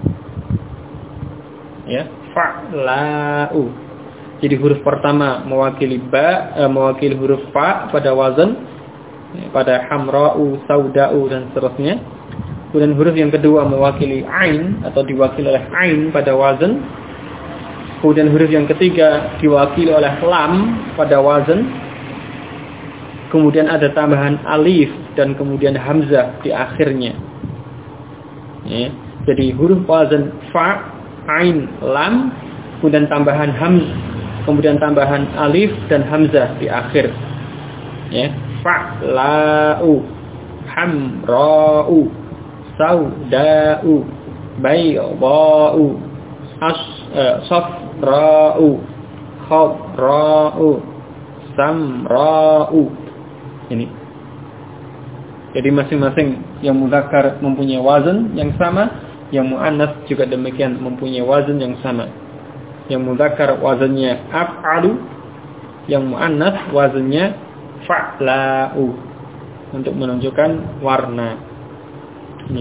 Ya, fa'la'u. Jadi huruf pertama mewakili mewakili huruf fa pada wazan, pada hamra'u, sauda'u dan seterusnya. Kemudian huruf yang kedua mewakili ain atau diwakili oleh ain pada wazan. Kemudian huruf yang ketiga diwakili oleh lam pada wazan. Kemudian ada tambahan alif dan kemudian hamzah di akhirnya. Ya, jadi huruf wazan fa, ain, lam, kemudian tambahan hamzah, kemudian tambahan alif dan hamzah di akhir. Ya, fa'la'u, hamra'u, sauda'u, baydha'u, safra'u, khabra'u, samra'u. Ini. Jadi masing-masing yang mudzakkar mempunyai wazan yang sama, yang muannats juga demikian mempunyai wazan yang sama. Yang mudzakkar wazannya af'alu, yang muannats wazannya fa'la'u untuk menunjukkan warna. Ini.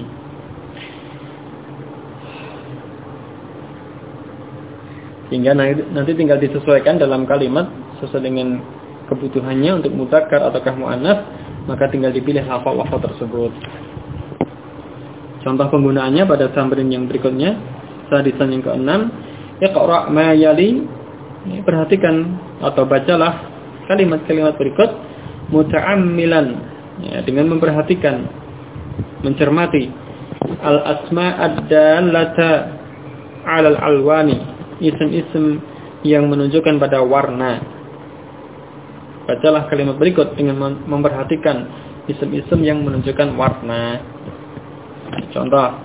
Sehingga nanti tinggal disesuaikan dalam kalimat sesuai dengan kebutuhannya untuk mudzakkar ataukah muannats, maka tinggal dipilih lafaz-lafaz tersebut. Contoh penggunaannya pada tamrin yang berikutnya, hadisan yang ke-6, iqra' ma yali, perhatikan atau bacalah kalimat-kalimat berikut muta'ammilan, ya, dengan memperhatikan, mencermati al-asma' ad-dallata 'alal alwani, isim-isim yang menunjukkan pada warna. Bacalah kalimat berikut dengan memperhatikan isim-isim yang menunjukkan warna. Contoh,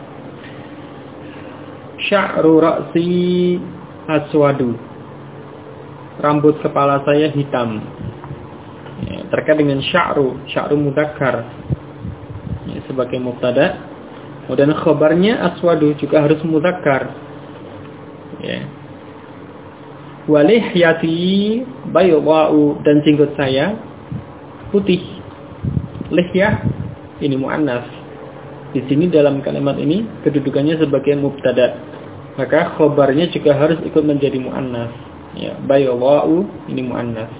sya'ru ra'si aswadu, rambut kepala saya hitam. Ya, terkait dengan sya'ru mudzakkar, ya, sebagai mubtada. Kemudian khabarnya aswadu juga harus mudzakkar. Ya. Walihyati baydha'u, dan jenggot saya putih. Lihyah ini muannas. Di sini dalam kalimat ini kedudukannya sebagai mubtada. Maka khabarnya juga harus ikut menjadi muannas. Ya, baydha'u ini muannas.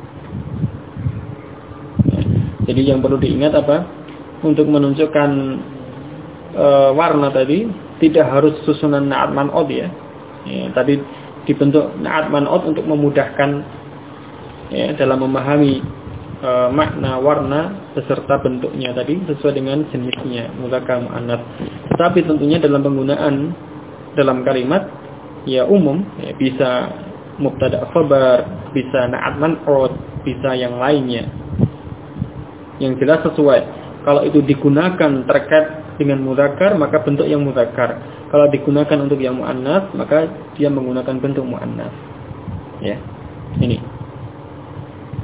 Ya, jadi yang perlu diingat apa? Untuk menunjukkan warna tadi tidak harus susunan na'at man'ud ya. Ya, tadi dibentuk na'at man'ud untuk memudahkan ya, dalam memahami makna warna beserta bentuknya tadi sesuai dengan jenisnya mudzakkar muannats. Tetapi tentunya dalam penggunaan dalam kalimat ya umum, ya, bisa mubtada khabar, bisa na'at man'ud, bisa yang lainnya. Yang jelas sesuai. Kalau itu digunakan terkait dengan mudzakkar, maka bentuk yang mudzakkar. Kalau digunakan untuk yang muannats, maka dia menggunakan bentuk muannats. Ya. Ini.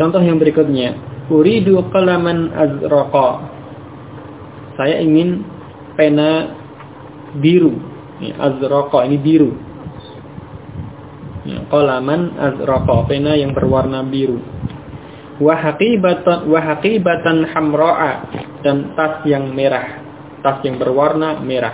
Contoh yang berikutnya, uridu qalaman azraqa. Saya ingin pena biru. Ini azraqa, ini biru. Qalaman azraqa, pena yang berwarna biru. Wa haqibatan hamra'a, dan tas yang merah, tas yang berwarna merah.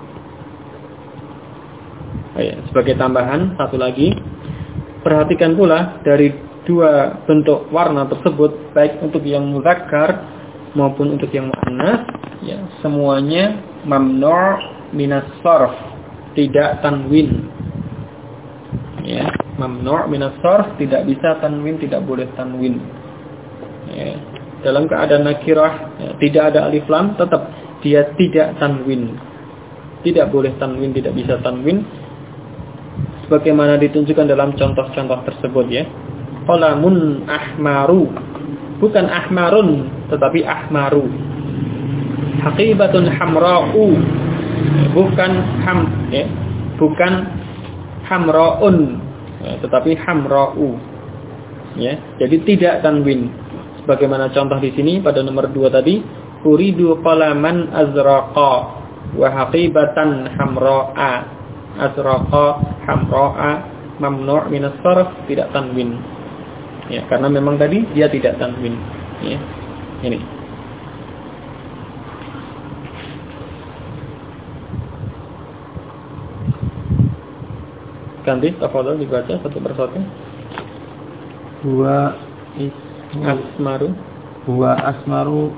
Sebagai tambahan satu lagi, perhatikan pula dari dua bentuk warna tersebut, baik untuk yang muzakkar maupun untuk yang muannas, ya, semuanya mamnu' minas sarf, tidak tanwin. Ya, mamnu' minas sarf, tidak bisa tanwin, tidak boleh tanwin. Ya, dalam keadaan nakirah, ya, tidak ada alif lam, tetap dia tidak tanwin. Tidak boleh tanwin, tidak bisa tanwin. Sebagaimana ditunjukkan dalam contoh-contoh tersebut, ya. Qalamun ahmaru, bukan ahmarun, tetapi ahmaru. Haqibatun hamra'u, bukan bukan hamra'un, tetapi hamra'u. Ya, jadi tidak tanwin. Sebagaimana contoh di sini pada nomor 2 tadi, uridu qalaman azraqa wa haqibatan hamra'a. Azraqa, hamra'a, mamnu' minas sarf, tidak tanwin. Ya, karena memang tadi dia tidak tanwin. Ya. Ini. Ganti, tafadhol dibaca satu persatu. Huwa asmaru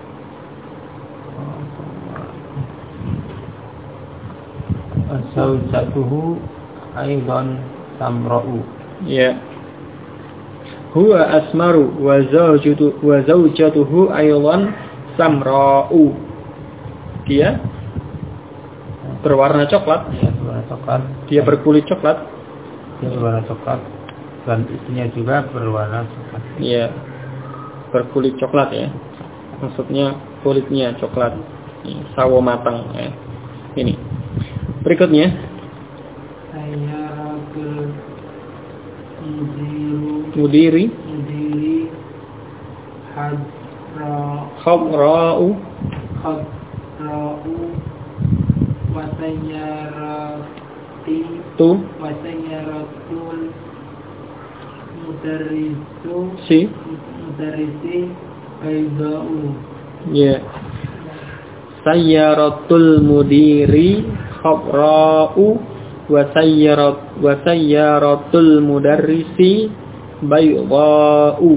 zawjatuhu aidan samra'u. Ya. Huwa asmaru wa zawjatuhu aidan samra'u. Dia berwarna coklat. Ya, berwarna coklat. Dia berkulit coklat. Dia berwarna coklat. Dan istrinya juga berwarna coklat. Iya, berkulit coklat, ya. Maksudnya kulitnya coklat, sawo matang, ya. Ini. Berikutnya, Sayyaratul mudiri khadra'u wasayyaratul mudarrisi bayda'u. Ya. Sayyaratul mudiri khadra'u wasayyaratul mudarrisi bayda'u.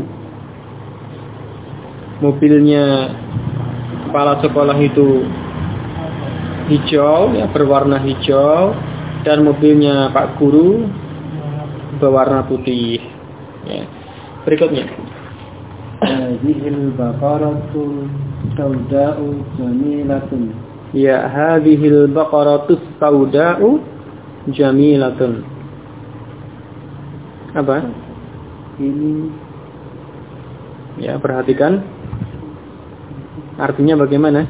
Mobilnya kepala sekolah itu hijau, ya, berwarna hijau, dan mobilnya Pak Guru berwarna putih. Ya. Berikutnya, Hadhil baqaratul sauda'u jamilatun. ya, hadhil baqaratus sauda'u jamilatun. Apa? Ini, ya, perhatikan artinya bagaimana.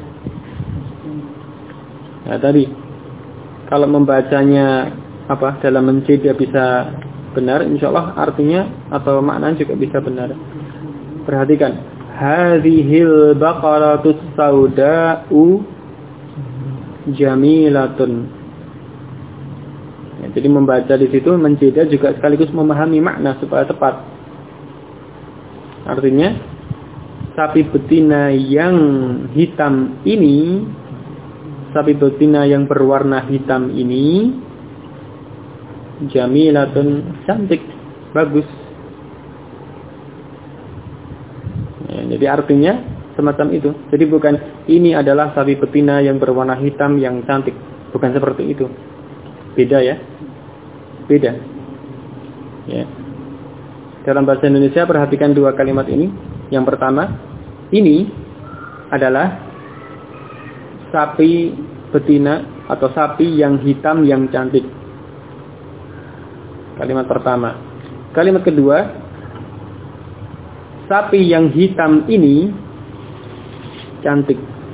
Nah, tadi kalau membacanya dalam mencedia bisa benar, insyaallah artinya atau maknanya juga bisa benar. Perhatikan, hadhil baqaratus sauda'u jamilatun. Ya, jadi membaca di situ mencedia juga sekaligus memahami makna supaya tepat. Artinya, sapi betina yang hitam ini, sapi betina yang berwarna hitam ini jamilatun, cantik, bagus. Ya, jadi artinya semacam itu. Jadi bukan ini adalah sapi betina yang berwarna hitam yang cantik, bukan seperti itu. Beda, ya. Beda. Ya. Dalam bahasa Indonesia perhatikan dua kalimat ini. Yang pertama, ini adalah sapi betina atau sapi yang hitam yang cantik. Kalimat pertama. Kalimat kedua, sapi yang hitam ini cantik.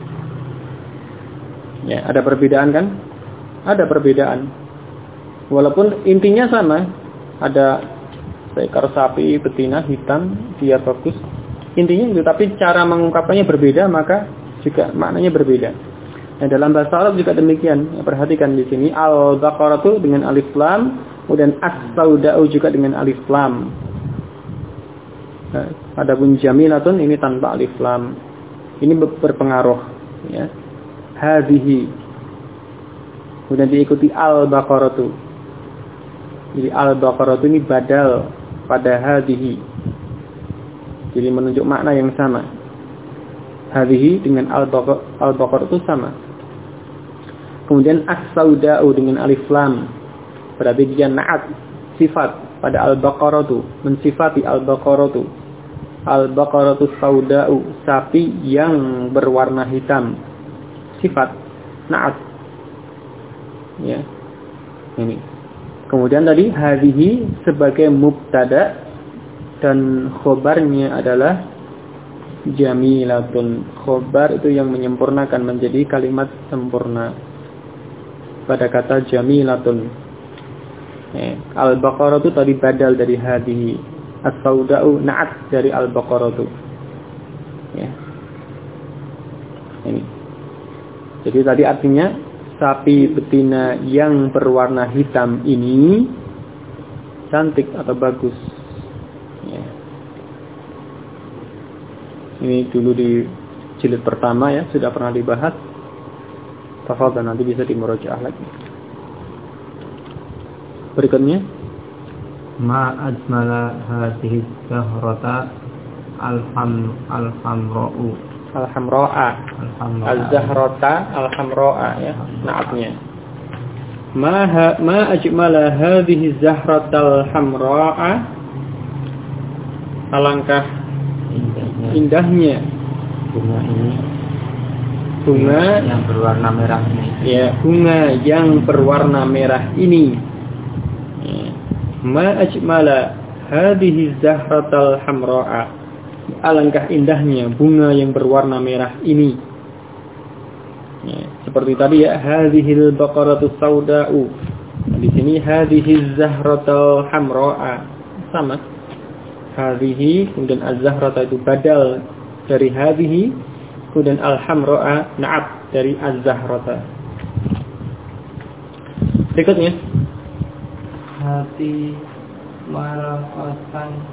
Ya, ada perbedaan kan? Ada perbedaan. Walaupun intinya sama, ada seekor sapi betina hitam, dia bagus. Intinya itu, tapi cara mengungkapkannya berbeda, maka juga maknanya berbeda. Nah, dalam bahasa Arab juga demikian. Perhatikan di sini al-baqaratu dengan alif lam, kemudian as-sauda'u juga dengan alif lam. Nah, adapun jamilatun ini tanpa alif lam. Ini berpengaruh, ya. Hadhihi. Kemudian diikuti al-baqaratu. Jadi al-baqaratu ini badal pada hadhihi. Jadi menunjuk makna yang sama. Hadhihi dengan al-baqaratu sama. Kemudian as-sauda'u dengan alif lam. Berarti dia na'at, sifat pada al-baqaratu, mensifati al-baqaratu. Al-baqaratu sauda'u, sapi yang berwarna hitam. Sifat na'at. Ya. Ini. Kemudian tadi hadhihi sebagai mubtada dan khobarnya adalah jamilatun. Khobar itu yang menyempurnakan menjadi kalimat sempurna pada kata jamilatun. Ya. Al-baqaratu tadi badal dari hadhihi. As-sauda'u na'at dari al-baqaratu. Ya. Ini. Jadi tadi artinya sapi betina yang berwarna hitam ini cantik atau bagus. Ya. Ini dulu di jilid pertama ya, sudah pernah dibahas. Tafadhal, nanti bisa dimurojaah lagi. Berikutnya Ma ajmala hadhihi zahrata alhamra'u. Al-hamra'a. Az-zahrata al-hamra'a ya, naatnya. Ma ajmala hadhihi zahrata al-hamra'a. Alangkah indahnya bunga ini. Bunga yang berwarna merah ini. Ya, bunga yang berwarna merah ini. Ma ajmala hadhihi zahratal hamra'a. Alangkah indahnya bunga yang berwarna merah ini. Ya, seperti tadi ya, hadhil baqaratu sauda'u. Nah, di sini hadhihi zahratal hamra'a. Sama. Hadhihi kemudian az-zahrata itu badal dari hadhihi, kemudian al-hamra'a na'at dari az-zahrata. Berikutnya hati marafatan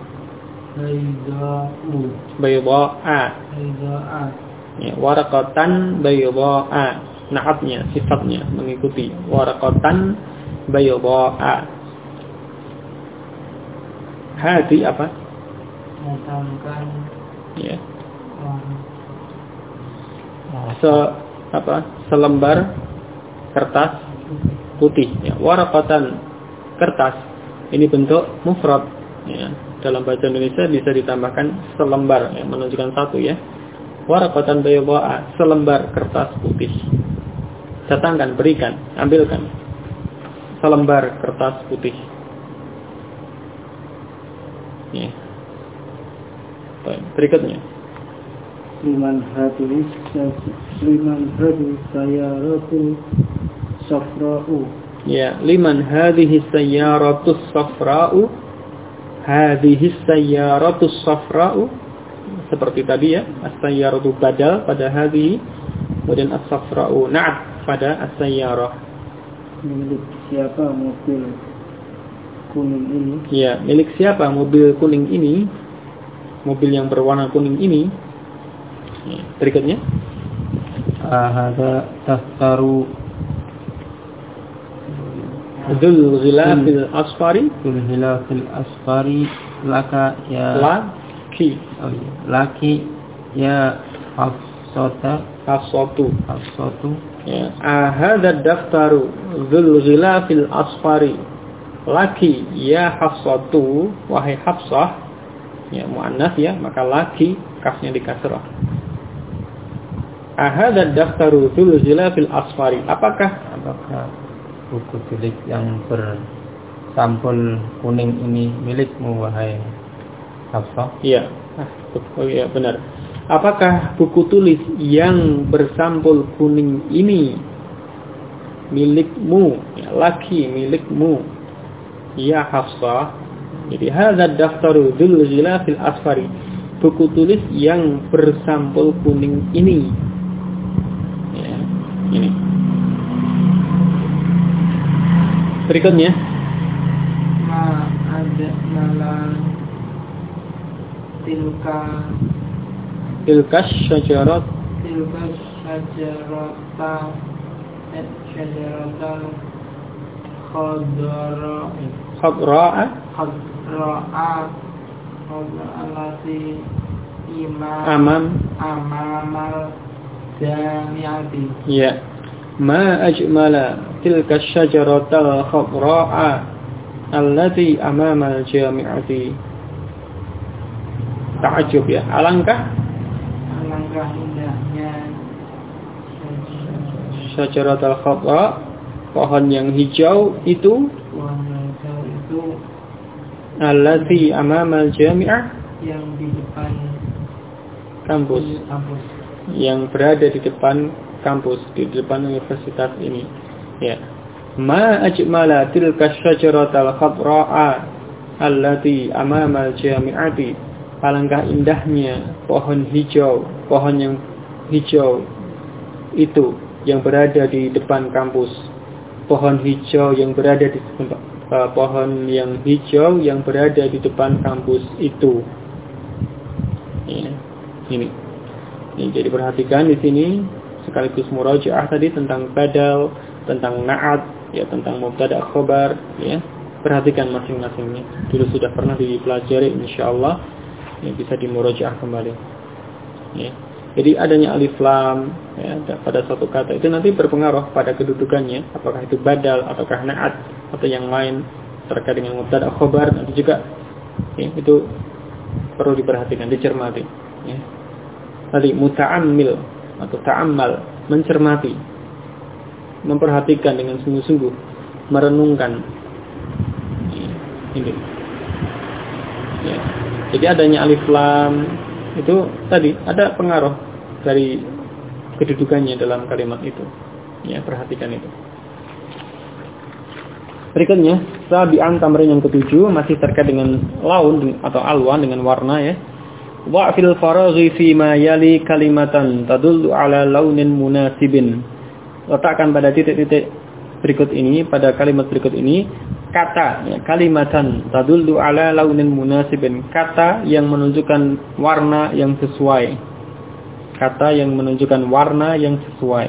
bayda'a. Ya, waraqatan bayda'a. Na'atnya, sifatnya mengikuti waraqatan bayda'a. Hati apa? Datangkan. Ya. Selembar kertas putih. Ya, waraqatan kertas. Ini bentuk mufrad. Ya. Dalam bahasa Indonesia bisa ditambahkan selembar, yang menunjukkan satu ya. Waraqatan bayda'a, selembar kertas putih. Datangkan, berikan, ambilkan selembar kertas putih. Ya. Berikutnya. Liman hadis sayaratul safra'u. Ya, liman hadhihi sayyaratus safra'u. Hadhihi sayyaratus safra'u. Seperti tadi ya, as-sayyaratu badal pada hadhihi, kemudian as-safra'u na'at pada as-sayyarah. Milik siapa mobil kuning ini? Ya, milik siapa mobil kuning ini? Mobil yang berwarna kuning ini. Ya, berikutnya. Hada daftaru Dzul ghilafil asfari. Dzul ghilafil asfari laka ya laki. Oh iya. Laki ya Hafsatu. Ya, hada daftaru dzul ghilafil asfari laki ya Hafsatu, wahai Hafsah. Ya, muannas ya, maka laki kafnya di kasrah. Hada daftaru dzul ghilafil asfari. Apakah buku tulis yang bersampul kuning ini milikmu wahai Hafsah? Iya. Oh iya, benar. Apakah buku tulis yang bersampul kuning ini milikmu? Ya, laki milikmu. Ya Hafsah. Jadi hadza daftaru dzul ghilafil asfari. Buku tulis yang bersampul kuning ini. Ya, ini. Berikutnya. Ma ada malah tilka syajarat khadra'a allati amamal jami'ati. Ya. Ma ajmala tilka syajaratal khadra'a allati amamal jami'ati. Ta'ajub ya. Alangkah indahnya syajaratul khadra, pohon yang hijau itu, allati amamal jami'ah, yang di depan kampus, yang berada di depan kampus, di depan universitas ini. Ya. Ma ajmala tilka syajaratul khadra'a allati amamal jami'ati. Alangkah indahnya pohon yang hijau itu yang berada di depan kampus. Pohon hijau yang berada di depan kampus itu. Ya, ini. Jadi perhatikan di sini sekaligus murajaah tadi tentang badal, tentang na'at, ya, tentang mubtada khobar, ya. Perhatikan masing-masingnya. Dulu sudah pernah dipelajari, insyaallah. Yang bisa dimurajaah kembali. Ya. Jadi adanya alif lam ya, pada suatu kata itu nanti berpengaruh pada kedudukannya, apakah itu badal ataukah na'at atau yang lain terkait dengan mubtada khobar, nanti juga ya, itu perlu diperhatikan, dicermati. Ya. Tadi muta'ammil atau ta'ammal, mencermati, memperhatikan dengan sungguh-sungguh, merenungkan. Ya. Ini. Ya. Jadi adanya alif lam itu tadi ada pengaruh dari kedudukannya dalam kalimat itu. Ya, perhatikan itu. Berikutnya, sabi'an tamrin yang ketujuh masih terkait dengan laun atau alwan dengan warna ya. Wa fil faraghi fi ma yali kalimatan tadullu ala launin munasibin. Letakkan pada titik-titik berikut ini, pada kalimat berikut ini kata ya, kalimatan tadullu ala launin munasibin, kata yang menunjukkan warna yang sesuai. Kata yang menunjukkan warna yang sesuai.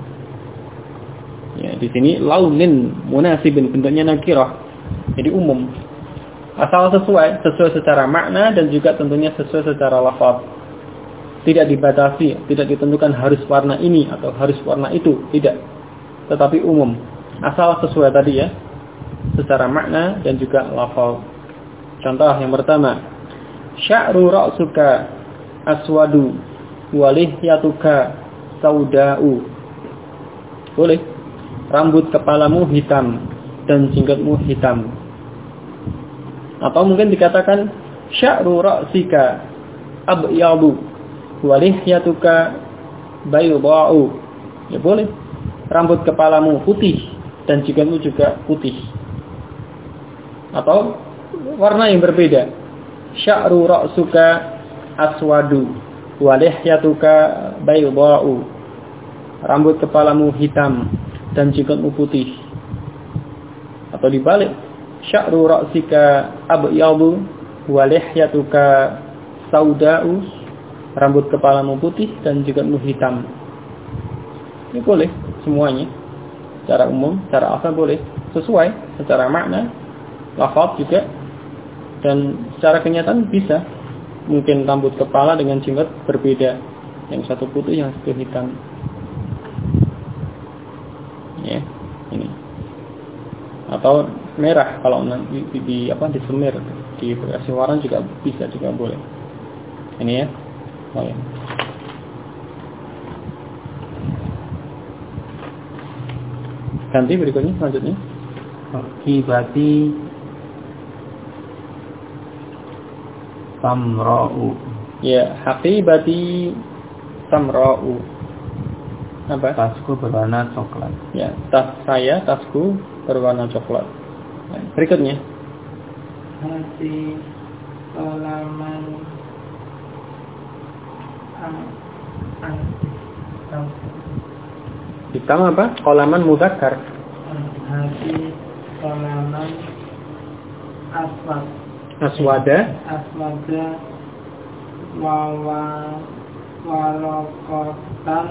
Ya, di sini launin munasibin bentuknya nakirah. Jadi umum. Asal sesuai secara makna dan juga tentunya sesuai secara lafaz. Tidak dibatasi, tidak ditentukan harus warna ini atau harus warna itu, tidak. Tetapi umum. Asal sesuai tadi ya. Secara makna dan juga lafaz. Contoh yang pertama, sya'ru ra'suka aswadu wa lihyatuka sauda'u. Boleh. Rambut kepalamu hitam dan jenggotmu hitam. Atau mungkin dikatakan sya'ru ra'sika abyadu wa lihyatuka bayda'u. Ya boleh. Rambut kepalamu putih dan jenggotmu juga putih. Atau warna yang berbeda. Sya'ru ra'suka aswadu wa lihyatuka bayda'u. Rambut kepalamu hitam dan jenggotmu putih. Atau dibalik, sya'ru ra'sika abyadu wa lihyatuka sauda'u. Rambut kepalamu putih dan jenggotmu hitam. Ini boleh semuanya. Secara umum, secara asal boleh. Sesuai secara makna, lafaz juga, dan secara kenyataan bisa. Mungkin rambut kepala dengan jenggot berbeda, yang satu putih, yang satu hitam. Ya, ini. Atau merah kalau di semir, di versi warna juga bisa, juga boleh. Ini ya. Oh ya. Ganti berikutnya selanjutnya. Hibati samra'u. Ya, haqibati samra'u. Apa? Tasku berwarna coklat. Ya, tasku berwarna coklat. Berikutnya. hati kolaman hitam apa? Kolaman mudzakkar. hati kolaman Aswada warokotan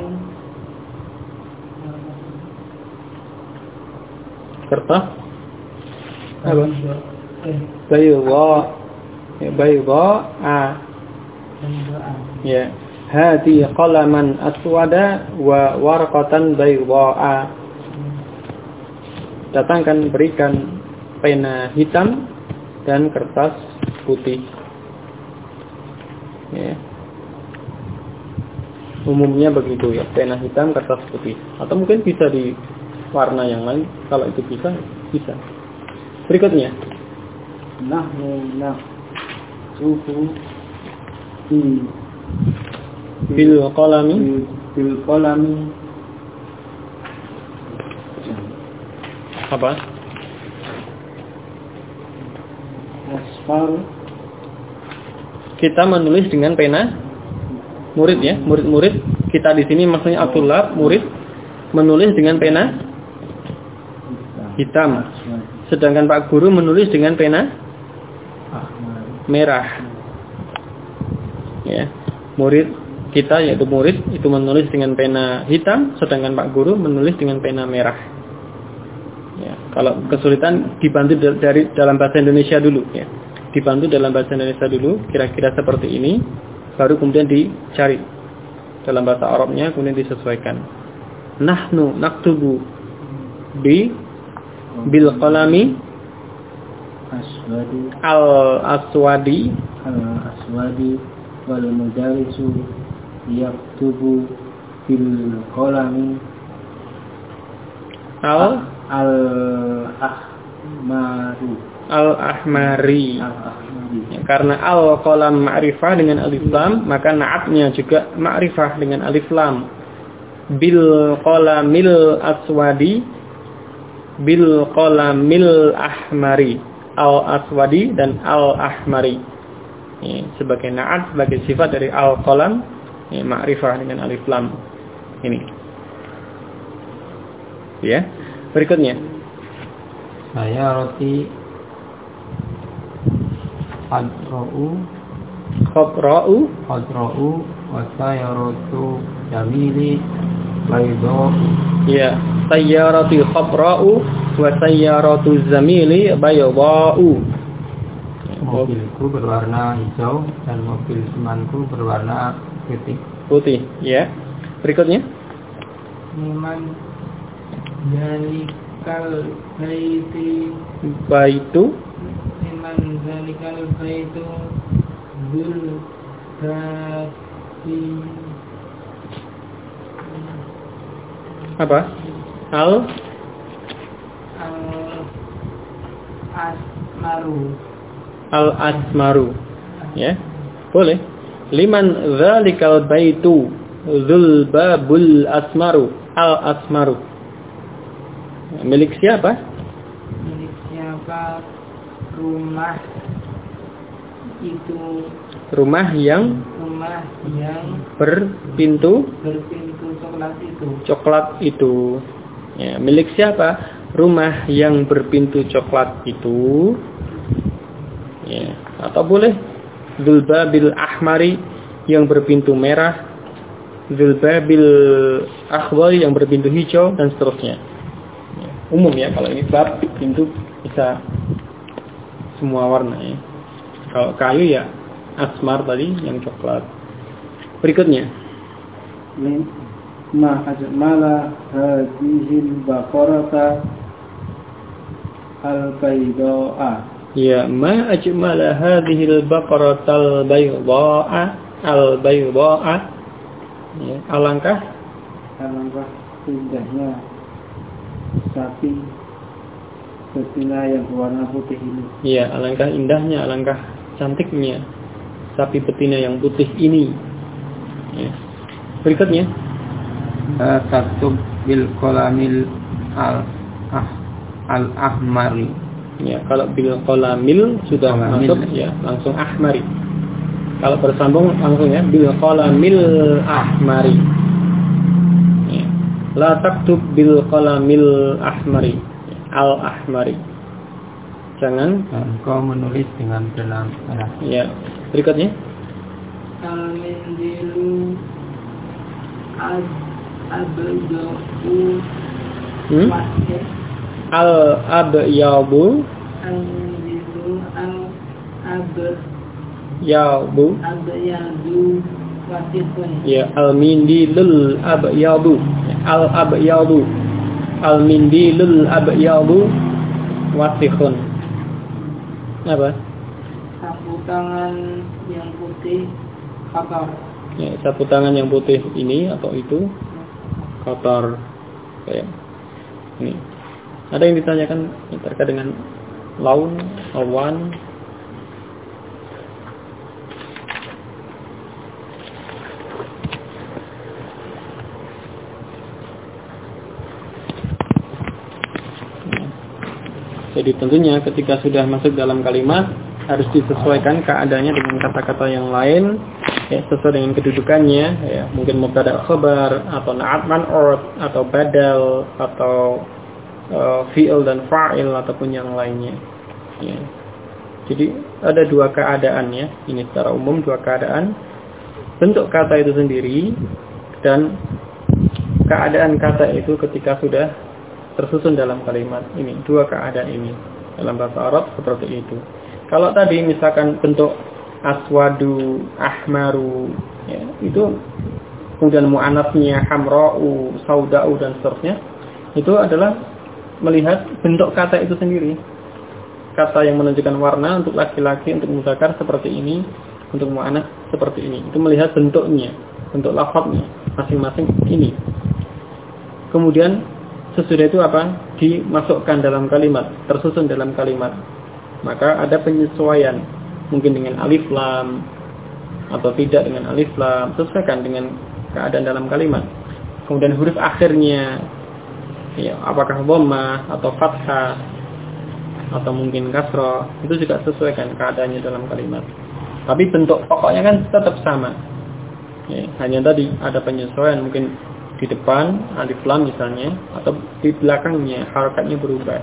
kertas apa? Bayda ya. Hati qalaman aswada wa warqatan bayda. Datangkan, berikan pena hitam dan kertas putih. Ya. Umumnya begitu ya, pena hitam, kertas putih. Atau mungkin bisa di warna yang lain, kalau itu bisa. Berikutnya. Nahnu naktubu bil qalami apa? asfar. Kita menulis dengan pena murid ya, murid-murid kita di sini maksudnya Abdullah murid menulis dengan pena hitam. Sedangkan Pak Guru menulis dengan pena merah. Ya. Murid kita yaitu murid itu menulis dengan pena hitam, sedangkan Pak Guru menulis dengan pena merah. Ya, kalau kesulitan dibantu dari dalam bahasa Indonesia dulu ya. Dibantu dalam bahasa Indonesia dulu, kira-kira seperti ini, baru kemudian dicari dalam bahasa Arabnya, kemudian disesuaikan. Nahnu naktubu bil qalami al-aswadi wal mudarisu yaktubu bil qalami al-ahmari. Ya, karena al-qalam ma'rifah dengan alif lam, maka na'atnya juga ma'rifah dengan alif lam. Bil qalamil aswadi bil qalamil ahmari. Al-aswadi dan al-ahmari. Ya, sebagai na'at, sebagai sifat dari al-qalam, ya, ma'rifah dengan alif lam. Ini. Ya. Berikutnya. Sayarati Khadra'u wa sayaratu jamili baydo. Ya, sayyaratu khadra'u wa sayyaratu zamili bayda'u. Mobilku berwarna hijau dan mobil temanku berwarna putih, ya. Berikutnya. Miman zalikal baitu miman zalikal baitu bil bati apa? Al-asmaru. Ya. Boleh. Liman zalikal baitu dzul babul asmaru. Al-asmaru. Milik siapa? Milik siapa rumah itu? Rumah yang berpintu coklat itu. Ya, milik siapa? Rumah yang berpintu coklat itu. Ya, atau boleh Zulbabil ahmari yang berpintu merah, Zulbabil akhwari yang berpintu hijau, dan seterusnya. Ya, umum ya, kalau ini bab pintu bisa semua warna ya. Kalau kayu ya asmar tadi yang coklat. Berikutnya. Ma ajmala hadhil baqarata al-bayda'a. Ya, ma ajmala hadhil baqaratal al-bayda'a. Ya, alangkah indahnya sapi betina yang berwarna putih ini. Ya, alangkah indahnya, alangkah cantiknya sapi betina yang putih ini. Ya. Berikutnya. Taktub bil qalamil al-ahmari. Ya, kalau bil qalamil sudah masuk ya langsung ahmari. Kalau bersambung langsung ya bil qalamil ahmari. Ya. La taktub bil qalamil ahmari. Al ahmari. Jangan engkau menulis dengan dalam merah. Ya. Berikutnya al-mindilu al-abdu al-abyabu al-mindilu al-abdu wasifun. Ya, al-mindilul abyadu. Al-abyadu. Al-mindilul abyadu wasifun. Apa? Sapu tangan yang putih kotor. Ya, sapu tangan yang putih ini atau itu kotor. Kayak ini. Ada yang ditanyakan terkait dengan laun, awan. Jadi tentunya ketika sudah masuk dalam kalimat harus disesuaikan keadaannya dengan kata-kata yang lain, ya, sesuai dengan kedudukannya, ya, mungkin mubtada khabar atau na'at man'ut atau badal atau fi'il dan fa'il ataupun yang lainnya. Ya. Jadi ada dua keadaan ya, ini secara umum dua keadaan, bentuk kata itu sendiri dan keadaan kata itu ketika sudah tersusun dalam kalimat. Ini dua keadaan ini dalam bahasa Arab seperti itu. Kalau tadi misalkan bentuk aswadu, ahmaru, ya, itu kemudian mu'anasnya hamra'u, sauda'u dan seterusnya, itu adalah melihat bentuk kata itu sendiri. Kata yang menunjukkan warna untuk laki-laki, untuk muzakkar seperti ini, untuk mu'anas seperti ini. Itu melihat bentuknya, bentuk lafadznya masing-masing ini. Kemudian sesudah itu apa? Dimasukkan dalam kalimat, tersusun dalam kalimat. Maka ada penyesuaian, mungkin dengan alif lam atau tidak dengan alif lam, sesuaikan dengan keadaan dalam kalimat. Kemudian huruf akhirnya, ya, apakah dhammah atau fathah atau mungkin kasrah, itu juga sesuaikan keadaannya dalam kalimat. Tapi bentuk pokoknya kan tetap sama. Ya, hanya tadi ada penyesuaian, mungkin di depan alif lam misalnya atau di belakangnya harakatnya berubah,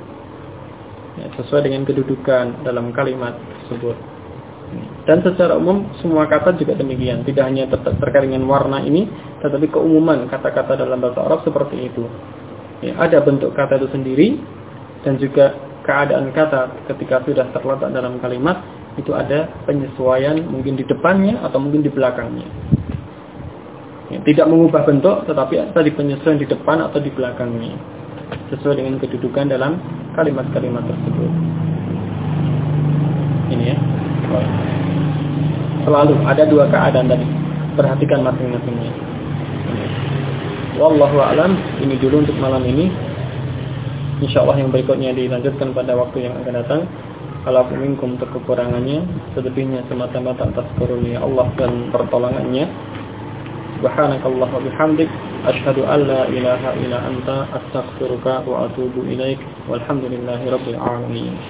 ya, sesuai dengan kedudukan dalam kalimat tersebut. Dan secara umum semua kata juga demikian, tidak hanya terkait dengan warna ini, tetapi keumuman kata-kata dalam bahasa Arab seperti itu. Ya, ada bentuk kata itu sendiri dan juga keadaan kata ketika sudah terletak dalam kalimat itu ada penyesuaian, mungkin di depannya atau mungkin di belakangnya. Ya, tidak mengubah bentuk, tetapi tadi penyesuaian di depan atau di belakangnya sesuai dengan kedudukan dalam kalimat-kalimat tersebut. Ini ya. Selalu ada dua keadaan tadi. Perhatikan masing-masingnya. Wallahu a'lam. Ini dulu untuk malam ini. Insyaallah yang berikutnya dilanjutkan pada waktu yang akan datang. Kalau minkum kekurangannya, selebihnya semata-mata atas karunia Allah dan pertolongannya. Subhanakallah wa bihamdik asyhadu an la ilaha illa anta astaghfiruka wa atubu ilaik walhamdulillahi rabbil alamin.